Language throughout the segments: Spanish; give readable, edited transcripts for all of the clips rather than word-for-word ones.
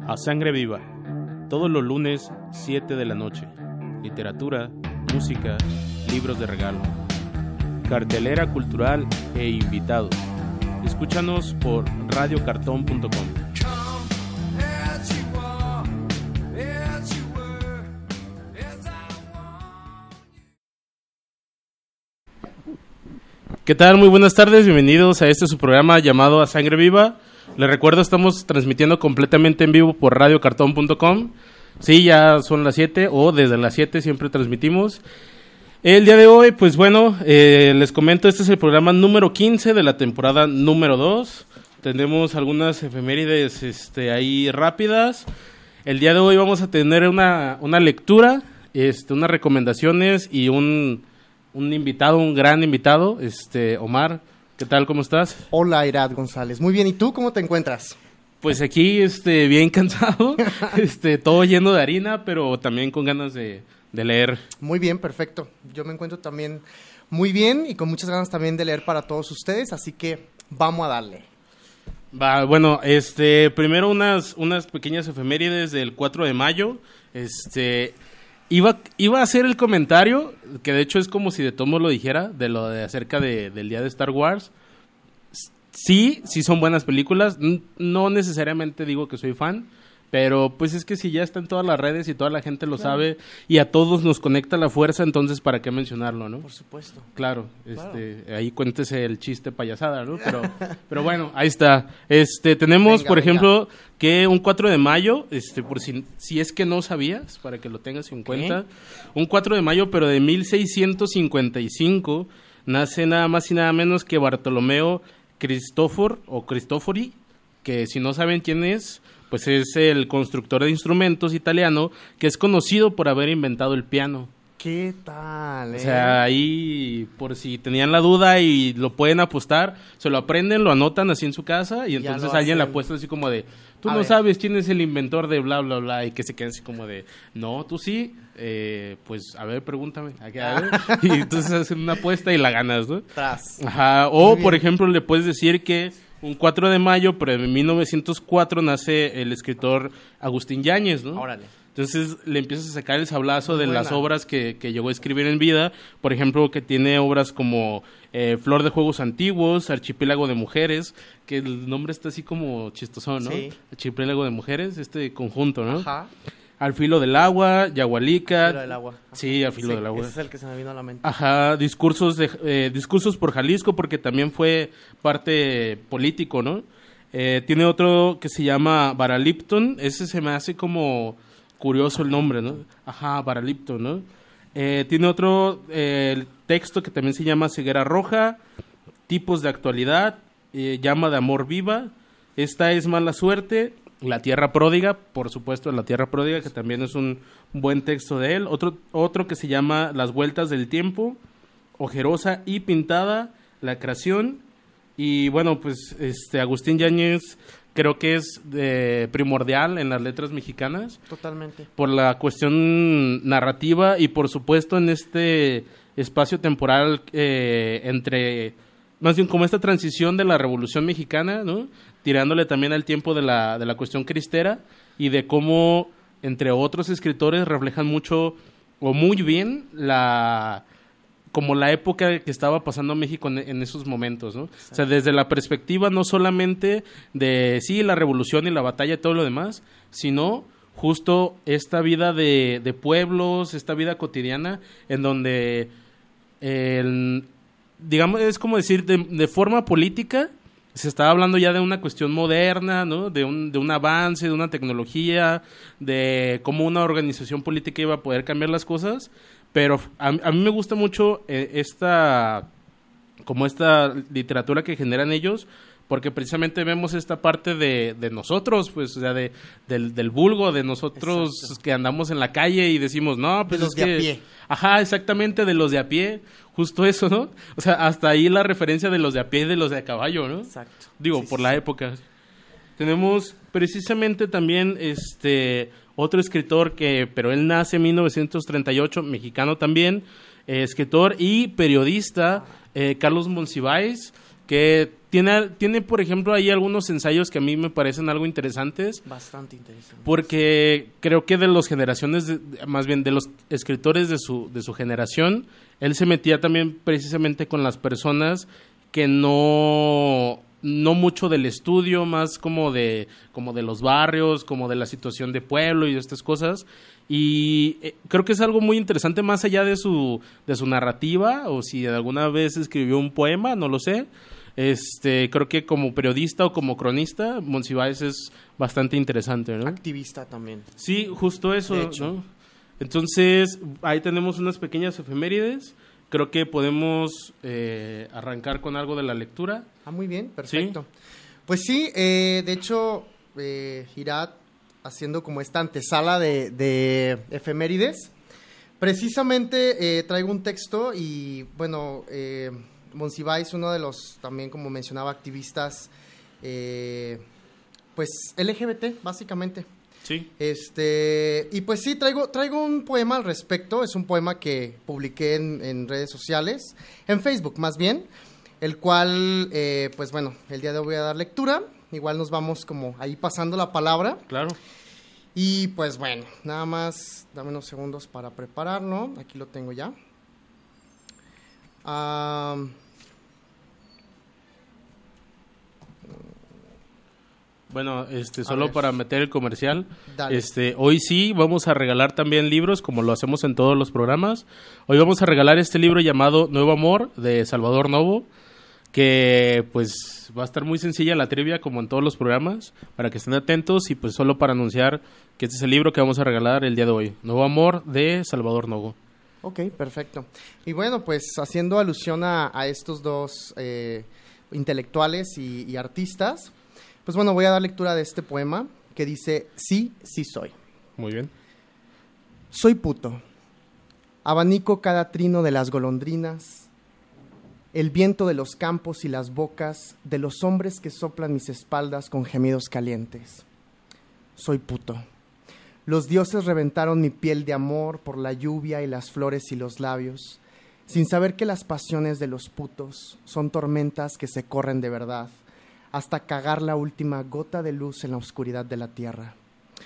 A Sangre Viva, todos los lunes, 7 de la noche. Literatura, música, libros de regalo, cartelera cultural e invitados. Escúchanos por radiocartón.com. ¿Qué tal? Muy buenas tardes, bienvenidos a este su programa llamado A Sangre Viva. Les recuerdo, estamos transmitiendo completamente en vivo por radiocartón.com. Sí, ya son las 7 o desde las 7 siempre transmitimos. El día de hoy, pues bueno, les comento, este es el programa número 15 de la temporada número 2. Tenemos algunas efemérides ahí rápidas. El día de hoy vamos a tener una lectura, unas recomendaciones y un invitado, un gran invitado, Omar. ¿Qué tal? ¿Cómo estás? Hola, Irad González. Muy bien, ¿y tú cómo te encuentras? Pues aquí, bien cansado, todo lleno de harina, pero también con ganas de leer. Muy bien, perfecto. Yo me encuentro también muy bien y con muchas ganas también de leer para todos ustedes, así que vamos a darle. Va, bueno, primero unas pequeñas efemérides del 4 de mayo, Iba a hacer el comentario, que de hecho es como si de tomo lo dijera, de lo de acerca del día de Star Wars. Sí son buenas películas, no necesariamente digo que soy fan, pero pues es que si ya está en todas las redes y toda la gente lo sabe y a todos nos conecta la fuerza, entonces ¿para qué mencionarlo, no? Por supuesto. Claro, ahí cuéntese el chiste payasada, ¿no? Pero bueno, ahí está. Tenemos, por ejemplo, que un 4 de mayo, por si es que no sabías, para que lo tengas en cuenta, un 4 de mayo, pero de 1655, nace nada más y nada menos que Bartolomeo Cristofori, que si no saben quién es, pues es el constructor de instrumentos italiano que es conocido por haber inventado el piano. ¿Qué tal? O sea, ahí por si tenían la duda y lo pueden apostar, se lo aprenden, lo anotan así en su casa y entonces alguien le apuesta así como de, tú no sabes quién es el inventor de bla, bla, bla, y que se queden así como de, no, tú sí, pues a ver, pregúntame. A ver. Y entonces hacen una apuesta y la ganas, ¿no? Ajá. O, por ejemplo, le puedes decir que un 4 de mayo, pero en 1904 nace el escritor Agustín Yáñez, ¿no? Órale. Entonces le empiezas a sacar el sablazo de las obras que llegó a escribir en vida. Por ejemplo, que tiene obras como Flor de Juegos Antiguos, Archipiélago de Mujeres, que el nombre está así como chistosón, ¿no? Sí. Archipiélago de Mujeres, conjunto, ¿no? Ajá. Al filo del agua, Yagualica. Al filo del agua. Ajá. Sí, al filo del agua. Ese es el que se me vino a la mente. Ajá, discursos por Jalisco, porque también fue parte político, ¿no? Tiene otro que se llama Baralipton, ese se me hace como curioso el nombre, ¿no? Ajá, Baralipton, ¿no? Tiene otro texto que también se llama Ceguera Roja, Tipos de Actualidad, Llama de Amor Viva, Esta es Mala Suerte, La Tierra Pródiga, por supuesto, La Tierra Pródiga, que también es un buen texto de él. Otro que se llama Las Vueltas del Tiempo, Ojerosa y Pintada, La Creación. Y bueno, pues Agustín Yáñez creo que es primordial en las letras mexicanas. Totalmente. Por la cuestión narrativa y por supuesto en este espacio temporal más bien como esta transición de la Revolución Mexicana, ¿no? Tirándole también al tiempo de la cuestión cristera y de cómo, entre otros escritores, reflejan mucho o muy bien como la época que estaba pasando México en esos momentos, ¿no? O sea, desde la perspectiva no solamente de, sí, la revolución y la batalla y todo lo demás, sino justo esta vida de pueblos, esta vida cotidiana, en donde, digamos, es como decir, de forma política, se estaba hablando ya de una cuestión moderna, ¿no? De un avance, de una tecnología, de cómo una organización política iba a poder cambiar las cosas. Pero a mí me gusta mucho esta literatura que generan ellos, porque precisamente vemos esta parte de nosotros, pues, o sea, del vulgo, de nosotros. Exacto. Que andamos en la calle y decimos, no, pues de los de a pie. Ajá, exactamente, de los de a pie, justo eso, ¿no? O sea, hasta ahí la referencia de los de a pie y de los de a caballo, ¿no? Exacto. Digo, por la época. Tenemos precisamente también otro escritor pero él nace en 1938, mexicano también, escritor y periodista, Carlos Monsiváis, que tiene, por ejemplo, ahí algunos ensayos que a mí me parecen algo interesantes. Bastante interesante. Porque creo que de las generaciones, más bien de los escritores de su generación, él se metía también precisamente con las personas que no mucho del estudio, más como de los barrios, como de la situación de pueblo y de estas cosas. Y creo que es algo muy interesante más allá de su narrativa, o si alguna vez escribió un poema, no lo sé. Creo que como periodista o como cronista, Monsiváis es bastante interesante, ¿no? Activista también. Sí, justo eso, De hecho. ¿no? Entonces, ahí tenemos unas pequeñas efemérides. Creo que podemos arrancar con algo de la lectura. Muy bien, perfecto. ¿Sí? Pues sí, de hecho, Irat, haciendo como esta antesala de efemérides, precisamente traigo un texto y, bueno, Monsiváis, uno de los, también como mencionaba, activistas, pues LGBT, básicamente. Sí. Y pues sí, traigo un poema al respecto. Es un poema que publiqué en redes sociales, en Facebook más bien, el cual, pues bueno, el día de hoy voy a dar lectura. Igual nos vamos como ahí pasando la palabra. Claro. Y pues bueno, nada más dame unos segundos para prepararlo. Aquí lo tengo ya. Bueno, solo para meter el comercial, Dale. Hoy sí vamos a regalar también libros, como lo hacemos en todos los programas. Hoy vamos a regalar este libro llamado Nuevo Amor, de Salvador Novo, que pues va a estar muy sencilla la trivia, como en todos los programas, para que estén atentos, y pues solo para anunciar que este es el libro que vamos a regalar el día de hoy, Nuevo Amor, de Salvador Novo. Ok, perfecto. Y bueno, pues haciendo alusión a estos dos intelectuales y artistas, pues bueno, voy a dar lectura de este poema que dice: Sí, sí soy. Muy bien. Soy puto. Abanico cada trino de las golondrinas, el viento de los campos y las bocas de los hombres que soplan mis espaldas con gemidos calientes. Soy puto. Los dioses reventaron mi piel de amor por la lluvia y las flores y los labios, sin saber que las pasiones de los putos son tormentas que se corren de verdad, hasta cagar la última gota de luz en la oscuridad de la tierra.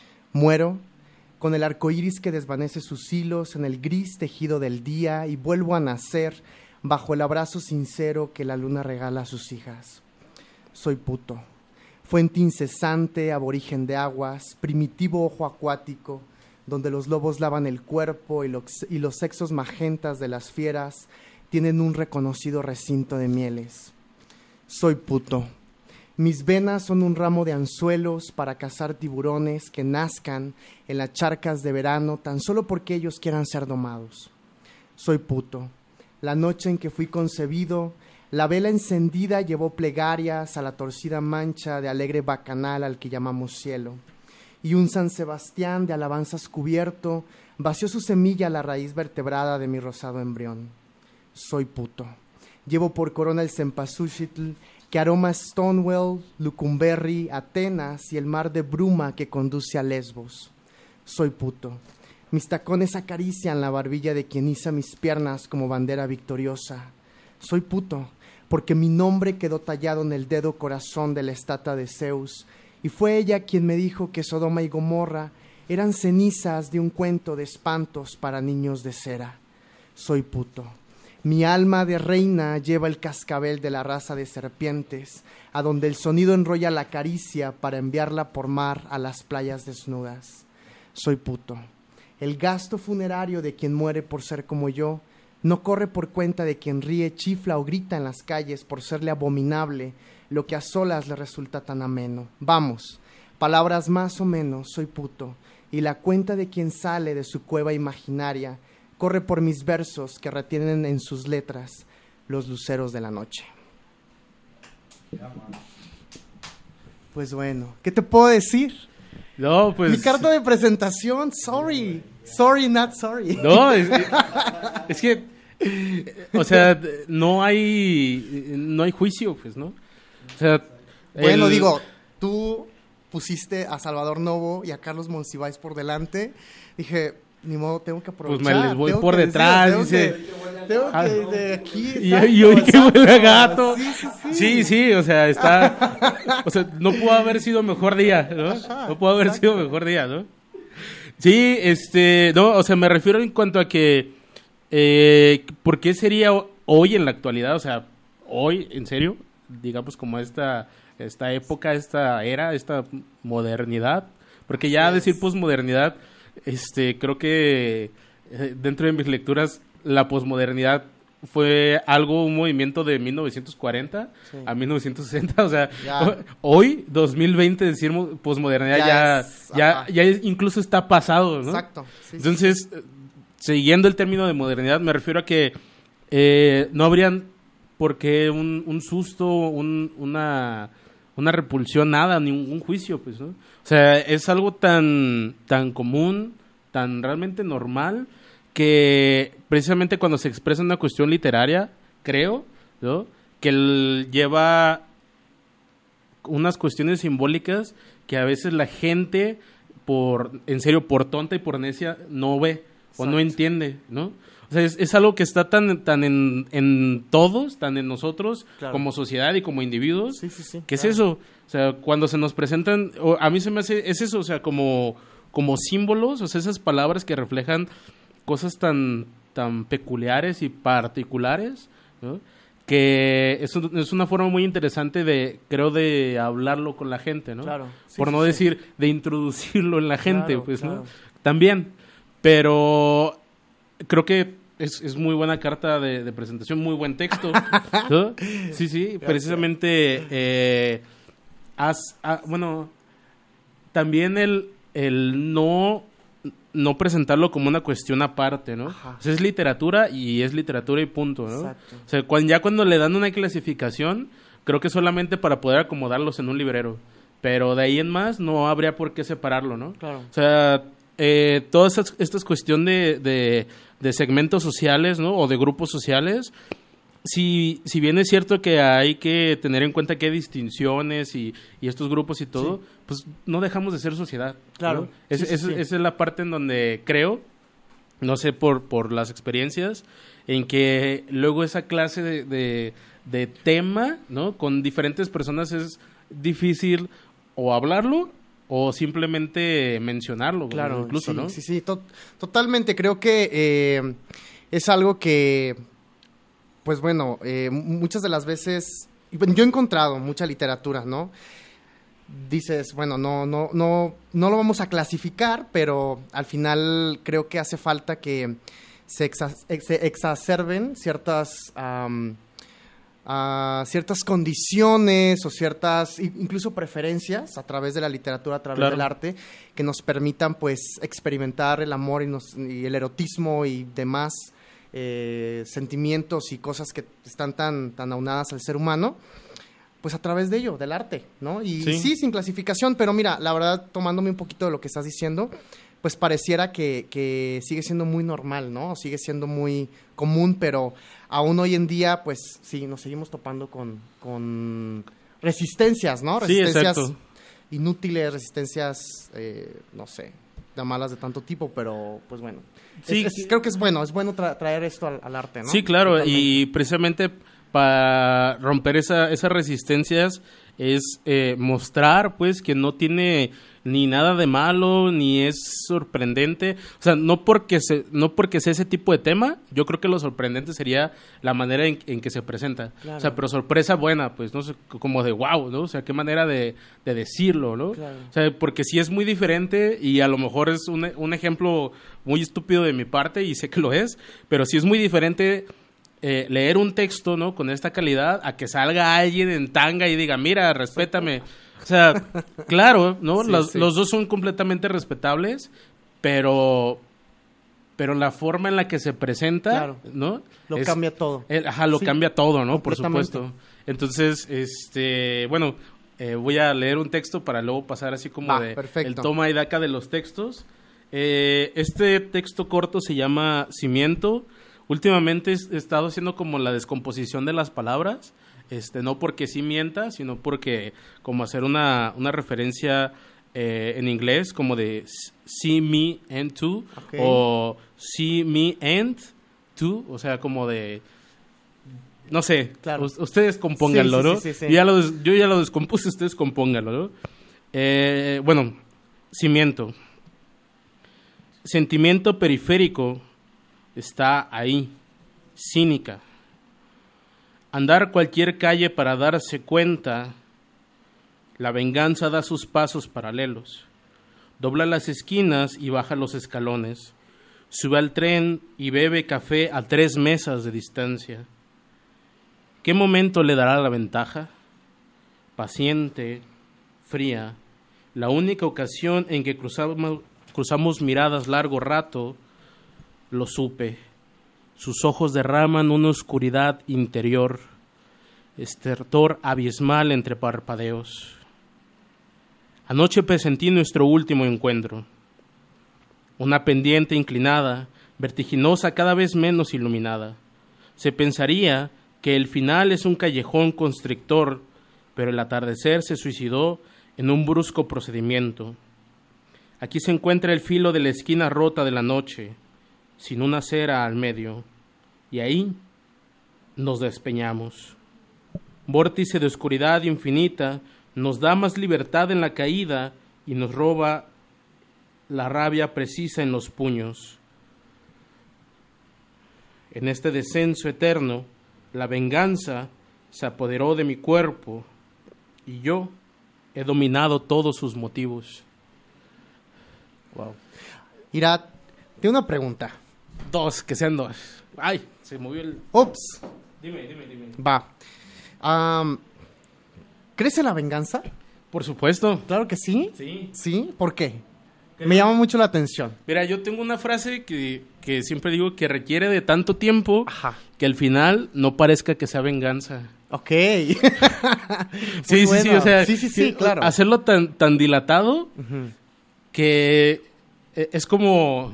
Muero con el arco iris que desvanece sus hilos en el gris tejido del día y vuelvo a nacer bajo el abrazo sincero que la luna regala a sus hijas. Soy puto, fuente incesante, aborigen de aguas, primitivo ojo acuático, donde los lobos lavan el cuerpo y los sexos magentas de las fieras tienen un reconocido recinto de mieles. Soy puto. Mis venas son un ramo de anzuelos para cazar tiburones que nazcan en las charcas de verano tan solo porque ellos quieran ser domados. Soy puto. La noche en que fui concebido, la vela encendida llevó plegarias a la torcida mancha de alegre bacanal al que llamamos cielo. Y un San Sebastián de alabanzas cubierto vació su semilla a la raíz vertebrada de mi rosado embrión. Soy puto. Llevo por corona el cempasúchitl que aroma Stonewall, Lucumberry, Atenas y el mar de bruma que conduce a Lesbos. Soy puto. Mis tacones acarician la barbilla de quien iza mis piernas como bandera victoriosa. Soy puto, porque mi nombre quedó tallado en el dedo corazón de la estatua de Zeus, y fue ella quien me dijo que Sodoma y Gomorra eran cenizas de un cuento de espantos para niños de cera. Soy puto. Mi alma de reina lleva el cascabel de la raza de serpientes, a donde el sonido enrolla la caricia para enviarla por mar a las playas desnudas. Soy puto. El gasto funerario de quien muere por ser como yo no corre por cuenta de quien ríe, chifla o grita en las calles por serle abominable lo que a solas le resulta tan ameno. Vamos, palabras más o menos, soy puto, y la cuenta de quien sale de su cueva imaginaria corre por mis versos que retienen en sus letras los luceros de la noche. Pues bueno, ¿qué te puedo decir? No, pues... Mi carta de presentación, sorry, not sorry. No, es que, o sea, no hay juicio, pues, ¿no? O sea, bueno, digo, tú pusiste a Salvador Novo y a Carlos Monsiváis por delante. Dije, ni modo, tengo que aprovechar. Pues me les voy por detrás. Dice, tengo que de aquí. Y hoy que huele a gato. Sí, o sea, o sea, no pudo haber sido mejor día, ¿no? No pudo haber sido mejor día, ¿no? Sí, no, o sea, me refiero en cuanto a que, ¿por qué sería hoy en la actualidad? O sea, hoy, en serio, digamos como esta época, esta era, esta modernidad, porque ya decir posmodernidad, creo que dentro de mis lecturas, la posmodernidad fue un movimiento de 1940 a 1960, o sea, hoy, 2020, decir posmodernidad ya incluso está pasado, ¿no? Exacto. Entonces, siguiendo el término de modernidad, me refiero a que no habrían por qué un susto, una repulsión, nada, ningún juicio, pues, ¿no? O sea, es algo tan común, tan realmente normal, que precisamente cuando se expresa una cuestión literaria, creo, ¿no?, que lleva unas cuestiones simbólicas que a veces la gente, en serio, por tonta y por necia, no ve o no entiende, ¿no? O sea, es algo que está tan en todos, tan en nosotros, como sociedad y como individuos, que es eso. O sea, cuando se nos presentan, a mí se me hace, es eso, o sea, como símbolos, o sea, esas palabras que reflejan cosas tan peculiares y particulares, ¿no?, que es una forma muy interesante creo, de hablarlo con la gente, ¿no? Claro. Por no decir, de introducirlo en la gente, pues, ¿no? También, pero creo que es muy buena carta de presentación, muy buen texto, ¿no? Sí, precisamente, bueno, también el no presentarlo como una cuestión aparte, ¿no? O sea, es literatura y punto, ¿no? Exacto. O sea, ya cuando le dan una clasificación, creo que solamente para poder acomodarlos en un librero, pero de ahí en más no habría por qué separarlo, ¿no? Claro. O sea, toda esta cuestión de segmentos sociales, ¿no?, o de grupos sociales, si bien es cierto que hay que tener en cuenta que hay distinciones y estos grupos y todo, pues no dejamos de ser sociedad. Claro. ¿no? Esa es la parte en donde creo, no sé, por las experiencias, en que luego esa clase de tema, ¿no?, con diferentes personas es difícil o hablarlo o simplemente mencionarlo. Claro, incluso, ¿no? Sí, totalmente. Creo que es algo que, pues bueno, muchas de las veces, yo he encontrado mucha literatura, ¿no? Dices, bueno, no lo vamos a clasificar, pero al final creo que hace falta que se exacerben ciertas condiciones o ciertas incluso preferencias a través de la literatura, a través del arte, que nos permitan pues experimentar el amor y el erotismo y demás sentimientos y cosas que están tan aunadas al ser humano, pues a través de ello, del arte, ¿no? Y sí, sin clasificación, pero mira, la verdad, tomándome un poquito de lo que estás diciendo, pues pareciera que sigue siendo muy normal, ¿no? Sigue siendo muy común, pero aún hoy en día, pues sí, nos seguimos topando con resistencias, ¿no? Resistencias inútiles, resistencias, no sé, malas de tanto tipo, pero pues bueno. Sí, creo que es bueno traer esto al arte, ¿no? Sí, claro, totalmente. Y precisamente para romper esas resistencias es mostrar, pues, que no tiene ni nada de malo, ni es sorprendente. O sea, no porque sea ese tipo de tema, yo creo que lo sorprendente sería la manera en que se presenta. Claro. O sea, pero sorpresa buena, pues, no sé, como de wow, ¿no? O sea, qué manera de decirlo, ¿no? Claro. O sea, porque sí es muy diferente y a lo mejor es un ejemplo muy estúpido de mi parte y sé que lo es, pero sí es muy diferente leer un texto, ¿no?, con esta calidad a que salga alguien en tanga y diga, mira, respétame. O sea, claro, ¿no? Los dos son completamente respetables, pero la forma en la que se presenta, ¿no? Lo cambia todo. Lo cambia todo, ¿no? Por supuesto. Entonces, bueno, voy a leer un texto para luego pasar así como el toma y daca de los textos. Este texto corto se llama Cimiento. Últimamente he estado haciendo como la descomposición de las palabras, no porque sí mienta, sino porque como hacer una referencia en inglés como de see me and to, o see me and tú, o sea, como de... No sé, Claro. Ustedes compónganlo, ¿no? Sí. Yo ya lo descompuse, ustedes compónganlo, ¿no? Bueno, cimiento. Sentimiento periférico está ahí, cínica. Andar cualquier calle para darse cuenta, la venganza da sus pasos paralelos. Dobla las esquinas y baja los escalones. Sube al tren y bebe café a 3 mesas de distancia. ¿Qué momento le dará la ventaja? Paciente, fría, la única ocasión en que cruzamos miradas largo rato, lo supe. Sus ojos derraman una oscuridad interior, estertor abismal entre parpadeos. Anoche presentí nuestro último encuentro. Una pendiente inclinada, vertiginosa, cada vez menos iluminada. Se pensaría que el final es un callejón constrictor, pero el atardecer se suicidó en un brusco procedimiento. Aquí se encuentra el filo de la esquina rota de la noche, sin una acera al medio, y ahí nos despeñamos. Vórtice de oscuridad infinita nos da más libertad en la caída y nos roba la rabia precisa en los puños. En este descenso eterno, la venganza se apoderó de mi cuerpo y yo he dominado todos sus motivos. Wow. Irat, tengo una pregunta. 2, que sean 2. Ay, se movió el... Ups. Dime. Va. ¿Crees en la venganza? Por supuesto. Claro que sí. Sí. ¿Sí? ¿Por qué? Me llama mucho la atención. Mira, yo tengo una frase que siempre digo que requiere de tanto tiempo que al final no parezca que sea venganza. Ok. Sí, bueno. o sea, Sí, claro. Hacerlo tan dilatado Ujú. que es como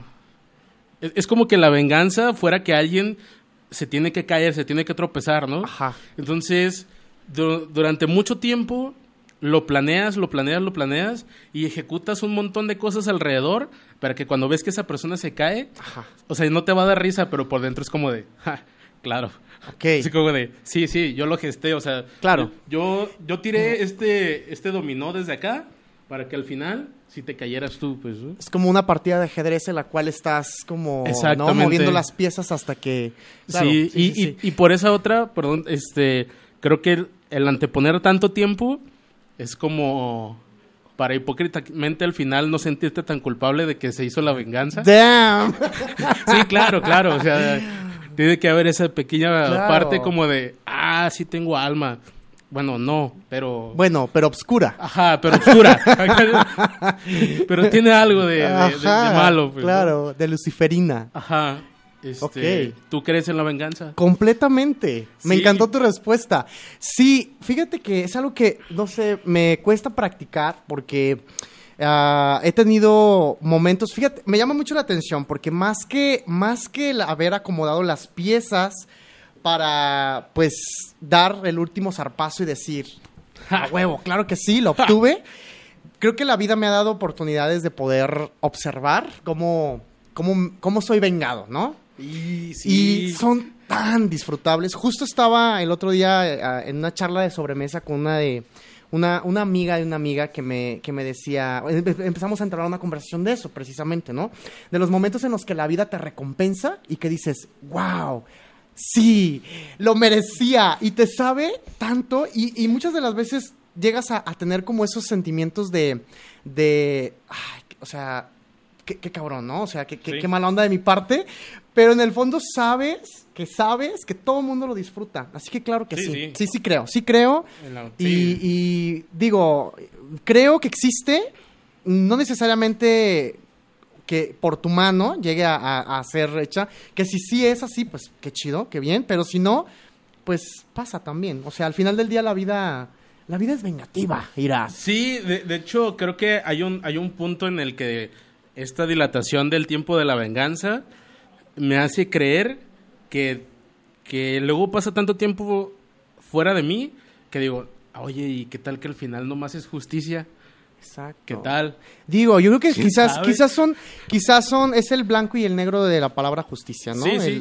que la venganza fuera que alguien se tiene que caer, se tiene que tropezar, ¿no? Ajá. Entonces, durante mucho tiempo lo planeas y ejecutas un montón de cosas alrededor para que cuando ves que esa persona se cae, Ajá. o sea, no te va a dar risa, pero por dentro es como de, ja, claro. Ok. Así como de, sí, yo lo gesté, o sea, Claro. yo tiré este dominó desde acá para que al final, si te cayeras tú, pues... ¿no? Es como una partida de ajedrez en la cual estás como, ¿no? Exactamente. Moviendo las piezas hasta que... Claro, Sí, y por esa otra, perdón, creo que el anteponer tanto tiempo es como para hipócritamente al final no sentirte tan culpable de que se hizo la venganza. ¡Damn! Sí, claro, o sea, tiene que haber esa pequeña Claro. parte como de, sí tengo alma. Bueno, no, pero... Bueno, pero obscura. Ajá, pero oscura. Pero tiene algo de malo. Pues, claro, ¿no? de luciferina. Ajá. Ok. ¿Tú crees en la venganza? Completamente. Me Sí. encantó tu respuesta. Sí, fíjate que es algo que, no sé, me cuesta practicar porque he tenido momentos, fíjate, me llama mucho la atención porque más que haber acomodado las piezas para, pues, dar el último zarpazo y decir, a huevo, claro que sí, lo obtuve. Creo que la vida me ha dado oportunidades de poder observar cómo soy vengado, ¿no? Y son tan disfrutables. Justo estaba el otro día en una charla de sobremesa con una amiga de una amiga que me decía, empezamos a entrar a una conversación de eso precisamente, ¿no? De los momentos en los que la vida te recompensa y que dices, wow, sí, lo merecía y te sabe tanto y muchas de las veces llegas a tener como esos sentimientos de ay, o sea, qué cabrón, ¿no? O sea, qué mala onda de mi parte, pero en el fondo sabes que todo el mundo lo disfruta. Así que claro que sí. Sí creo. Y digo, creo que existe, no necesariamente que por tu mano llegue a ser hecha, que si sí es así, pues qué chido, qué bien, pero si no, pues pasa también. O sea, al final del día la vida es vengativa, Ira. Sí, de hecho, creo que hay un punto en el que esta dilatación del tiempo de la venganza me hace creer que luego pasa tanto tiempo fuera de mí que digo, oye, ¿y qué tal que al final nomás es justicia? Exacto. ¿Qué tal? Digo, yo creo que quizás sabe? son, es el blanco y el negro de la palabra justicia, ¿no? Sí, sí.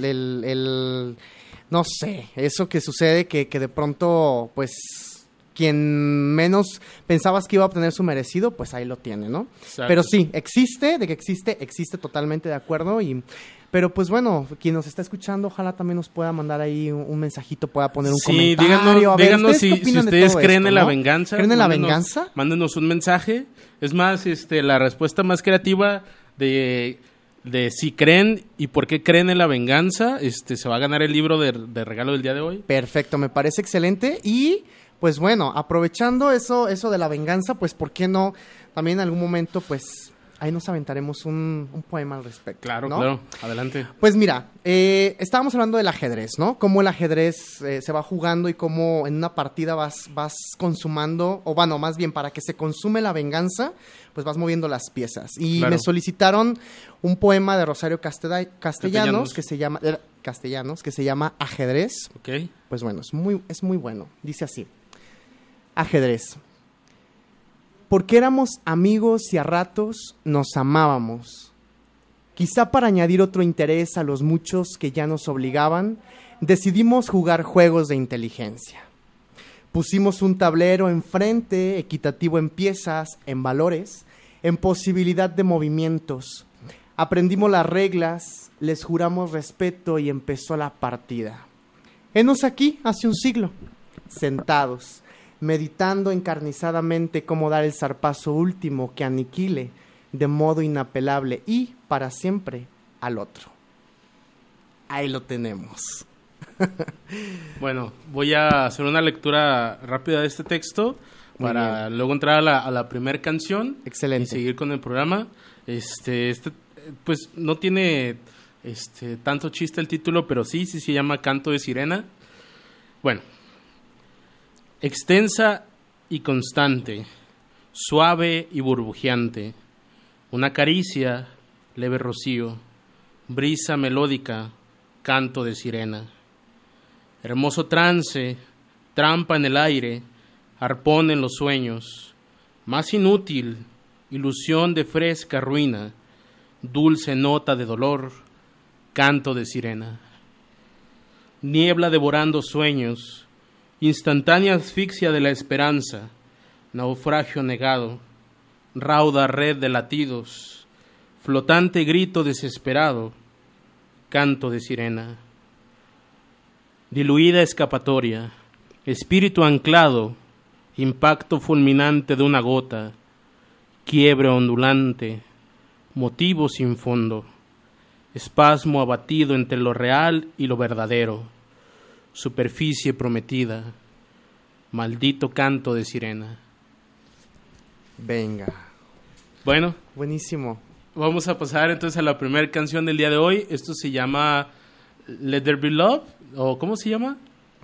No sé, eso que sucede que de pronto, pues, quien menos pensabas que iba a obtener su merecido, pues ahí lo tiene, ¿no? Exacto. Pero sí, existe totalmente de acuerdo pero pues bueno, quien nos está escuchando, ojalá también nos pueda mandar ahí un mensajito, pueda poner un comentario. Díganos ¿ustedes qué si opinan de ustedes todo creen esto, en la no? venganza. ¿Creen en la venganza? Mándenos un mensaje. Es más, la respuesta más creativa de si creen y por qué creen en la venganza, se va a ganar el libro de regalo del día de hoy. Perfecto, me parece excelente. Y pues bueno, aprovechando eso de la venganza, pues ¿por qué no? También en algún momento, pues ahí nos aventaremos un poema al respecto. Claro, ¿no? claro, adelante. Pues mira, estábamos hablando del ajedrez, ¿no? Cómo el ajedrez se va jugando y cómo en una partida vas consumando, o bueno, más bien para que se consume la venganza, pues vas moviendo las piezas. Y Claro. me solicitaron un poema de Rosario Castellanos que se llama Ajedrez. Ok. Pues bueno, es muy bueno. Dice así: Ajedrez. Porque éramos amigos y a ratos nos amábamos. Quizá para añadir otro interés a los muchos que ya nos obligaban, decidimos jugar juegos de inteligencia. Pusimos un tablero enfrente, equitativo en piezas, en valores, en posibilidad de movimientos. Aprendimos las reglas, les juramos respeto y empezó la partida. Henos aquí hace un siglo, sentados, meditando encarnizadamente cómo dar el zarpazo último que aniquile de modo inapelable y para siempre al otro. Ahí lo tenemos. Bueno, voy a hacer una lectura rápida de este texto Muy para bien. luego entrar a la primera canción. Excelente. Y seguir con el programa. Pues no tiene tanto chiste el título, pero sí se llama Canto de Sirena. Bueno. Extensa y constante, suave y burbujeante, una caricia, leve rocío, brisa melódica, canto de sirena. Hermoso trance, trampa en el aire, arpón en los sueños, más inútil, ilusión de fresca ruina, dulce nota de dolor, canto de sirena. Niebla devorando sueños, instantánea asfixia de la esperanza, naufragio negado, rauda red de latidos, flotante grito desesperado, canto de sirena. Diluida escapatoria, espíritu anclado, impacto fulminante de una gota, quiebre ondulante, motivo sin fondo, espasmo abatido entre lo real y lo verdadero, superficie prometida, maldito canto de sirena. Venga. Bueno, Buenísimo. vamos a pasar entonces a la primera canción del día de hoy. Esto se llama Let There Be Love, o ¿cómo se llama?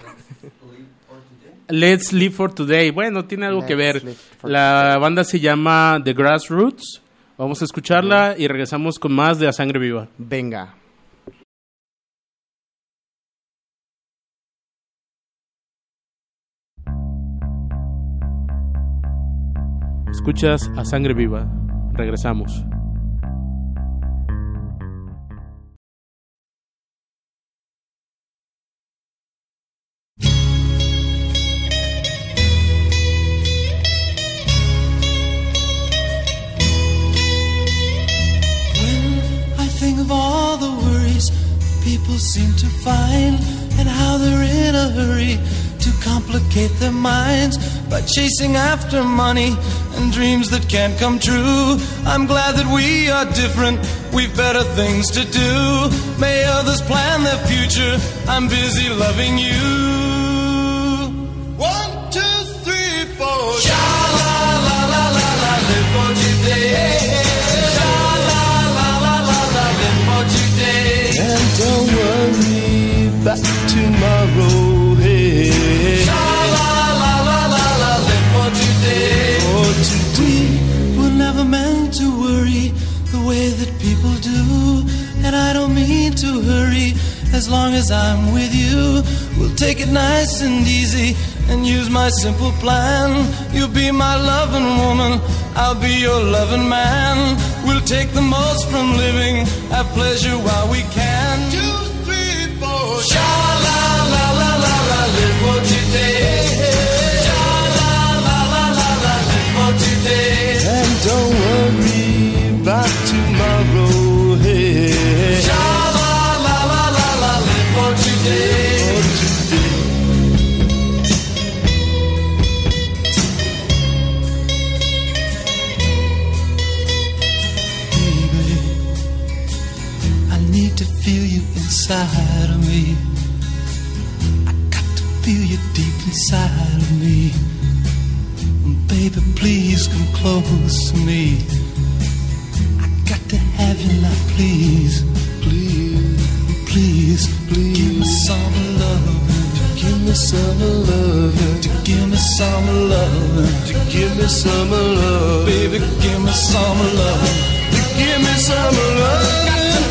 Let's Live for Today. Bueno, tiene algo que ver. La banda se llama The Grassroots. Vamos a escucharla y regresamos con más de A Sangre Viva. Venga. Escuchas A Sangre Viva. Regresamos. When I think of all the worries people seem to find, and how they're in a hurry to complicate their minds by chasing after money and dreams that can't come true, I'm glad that we are different, we've better things to do. May others plan their future, I'm busy loving you. 1, 2, 3, 4. Sha-la-la-la-la-la, live for today. Sha-la-la-la-la-la, live for today. And don't worry about tomorrow, hey. Sha-la-la-la-la-la, live for today. For today, we're never meant to worry the way that people do. And I don't mean to hurry, as long as I'm with you. We'll take it nice and easy and use my simple plan. You'll be my loving woman, I'll be your loving man. We'll take the most from living, have pleasure while we can. 2, 3, 4. Sha la la la la la, live for today. Sha la la la la la, live for today. And don't worry about tomorrow. Hey. Sha la la la la la, live for today. Feel you inside of me. I got to feel you deep inside of me. Baby, please come close to me. I got to have you now, please. Please, please, please. Give me some love. Give me some love. To give me some love. To give me some love. Baby, give me some love. To give me some love.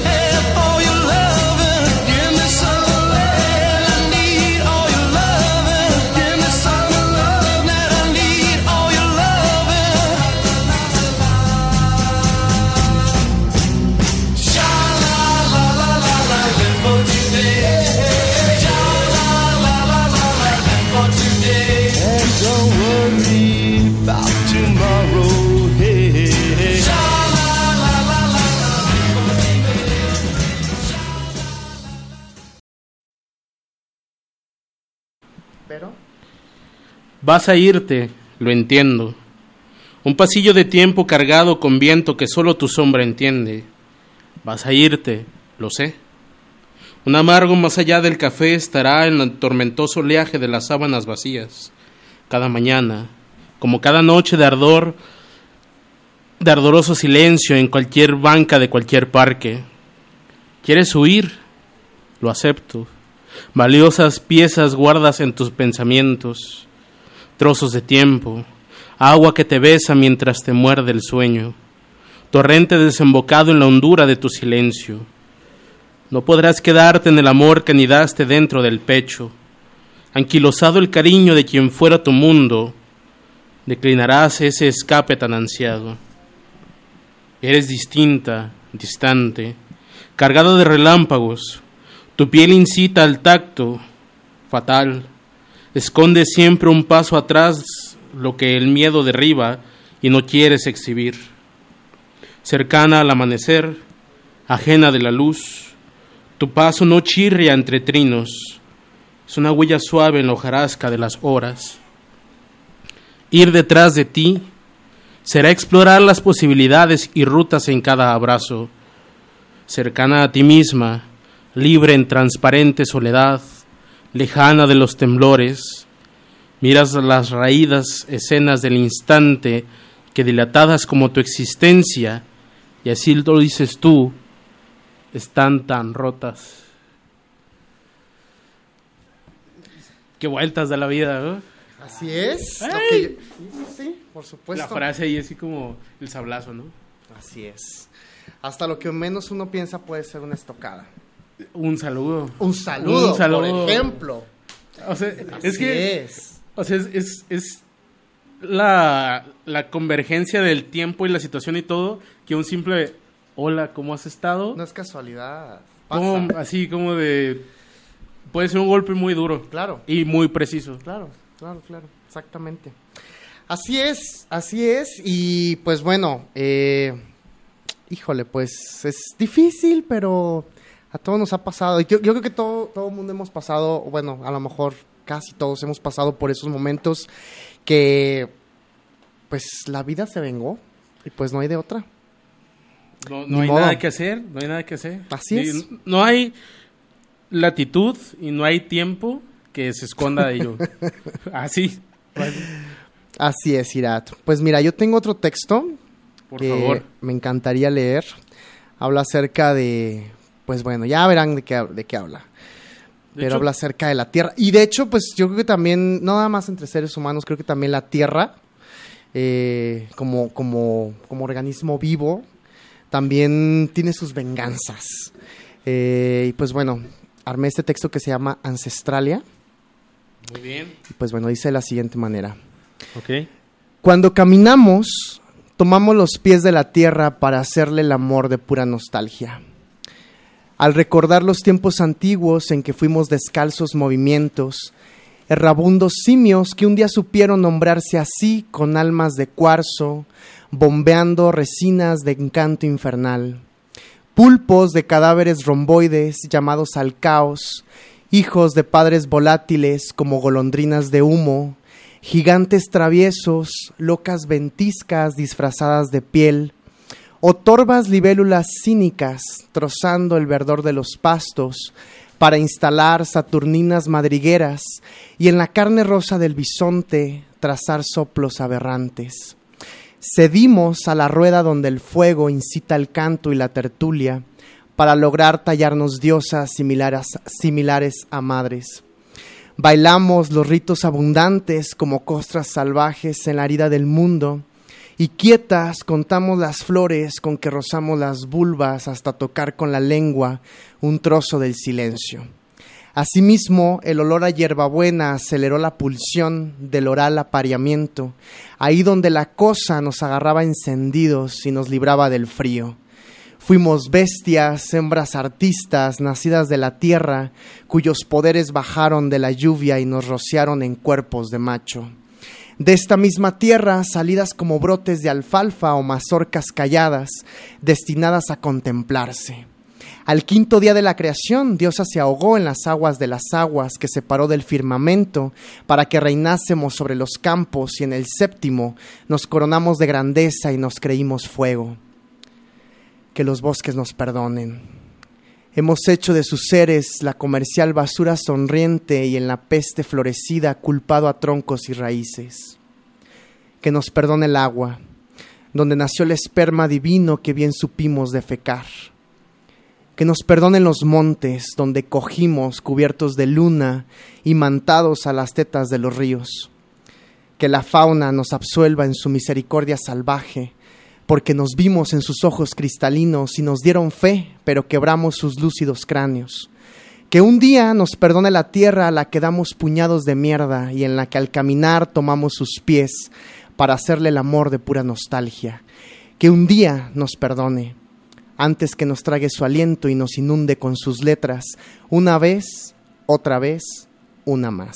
Pero vas a irte, lo entiendo. Un pasillo de tiempo cargado con viento que solo tu sombra entiende. Vas a irte, lo sé. Un amargo más allá del café estará en el tormentoso oleaje de las sábanas vacías. Cada mañana, como cada noche de ardor, de ardoroso silencio en cualquier banca de cualquier parque. ¿Quieres huir? Lo acepto. Valiosas piezas guardas en tus pensamientos, trozos de tiempo, agua que te besa mientras te muerde el sueño, torrente desembocado en la hondura de tu silencio. No podrás quedarte en el amor que anidaste dentro del pecho, anquilosado el cariño de quien fuera tu mundo, declinarás ese escape tan ansiado. Eres distinta, distante, cargada de relámpagos. Tu piel incita al tacto, fatal, esconde siempre un paso atrás lo que el miedo derriba y no quieres exhibir. Cercana al amanecer, ajena de la luz, tu paso no chirria entre trinos, es una huella suave en la hojarasca de las horas. Ir detrás de ti será explorar las posibilidades y rutas en cada abrazo, cercana a ti misma, libre en transparente soledad, lejana de los temblores, miras las raídas escenas del instante que dilatadas como tu existencia, y así lo dices tú, están tan rotas. Qué vueltas da la vida, ¿no? así es. Sí, por supuesto. La frase ahí así como el sablazo, ¿no? Así es. Hasta lo que menos uno piensa puede ser una estocada. Un saludo. Un saludo, por ejemplo. O sea, Así es que es. o sea, es la convergencia del tiempo y la situación y todo, que un simple hola, ¿cómo has estado? No es casualidad. Como, Pasa. así como de puede ser un golpe muy duro. Claro. Y muy preciso. Claro, exactamente. Así es, y pues bueno, híjole, pues es difícil, pero a todos nos ha pasado. Yo creo que todo el mundo hemos pasado, bueno, a lo mejor casi todos hemos pasado por esos momentos que, pues, la vida se vengó y pues no hay de otra. No hay nada que hacer, Así es. No hay latitud y no hay tiempo que se esconda de ello. Así. Así es, Irat. Pues mira, yo tengo otro texto Por que favor. me encantaría leer. Habla acerca de, pues bueno, ya verán de qué habla. Pero habla acerca de la tierra. Y de hecho, pues yo creo que también, no nada más entre seres humanos, creo que también la tierra, como organismo vivo, también tiene sus venganzas. Y pues bueno, armé este texto que se llama Ancestralia. Muy bien. Y pues bueno, dice de la siguiente manera. Ok. Cuando caminamos, Tomamos los pies de la tierra para hacerle el amor de pura nostalgia. Al recordar los tiempos antiguos en que fuimos descalzos movimientos, errabundos simios que un día supieron nombrarse así con almas de cuarzo, bombeando resinas de encanto infernal. Pulpos de cadáveres romboides llamados al caos, hijos de padres volátiles como golondrinas de humo, gigantes traviesos, locas ventiscas disfrazadas de piel, o torvas libélulas cínicas trozando el verdor de los pastos para instalar saturninas madrigueras y en la carne rosa del bisonte trazar soplos aberrantes. Cedimos a la rueda donde el fuego incita el canto y la tertulia para lograr tallarnos diosas similares a madres. Bailamos los ritos abundantes como costras salvajes en la herida del mundo y quietas contamos las flores con que rozamos las vulvas hasta tocar con la lengua un trozo del silencio. Asimismo, el olor a hierbabuena aceleró la pulsión del oral apareamiento, ahí donde la cosa nos agarraba encendidos y nos libraba del frío. Fuimos bestias, hembras artistas, nacidas de la tierra, cuyos poderes bajaron de la lluvia y nos rociaron en cuerpos de macho. De esta misma tierra, salidas como brotes de alfalfa o mazorcas calladas, destinadas a contemplarse. Al quinto día de la creación, Diosa se ahogó en las aguas de las aguas que separó del firmamento para que reinásemos sobre los campos y en el séptimo nos coronamos de grandeza y nos creímos fuego. Que los bosques nos perdonen. Hemos hecho de sus seres la comercial basura sonriente y en la peste florecida culpado a troncos y raíces. Que nos perdone el agua, donde nació el esperma divino que bien supimos defecar. Que nos perdonen los montes, donde cogimos cubiertos de luna y mantados a las tetas de los ríos. Que la fauna nos absuelva en su misericordia salvaje, porque nos vimos en sus ojos cristalinos y nos dieron fe, pero quebramos sus lúcidos cráneos. Que un día nos perdone la tierra a la que damos puñados de mierda y en la que al caminar tomamos sus pies para hacerle el amor de pura nostalgia. Que un día nos perdone, antes que nos trague su aliento y nos inunde con sus letras, una vez, otra vez, una más.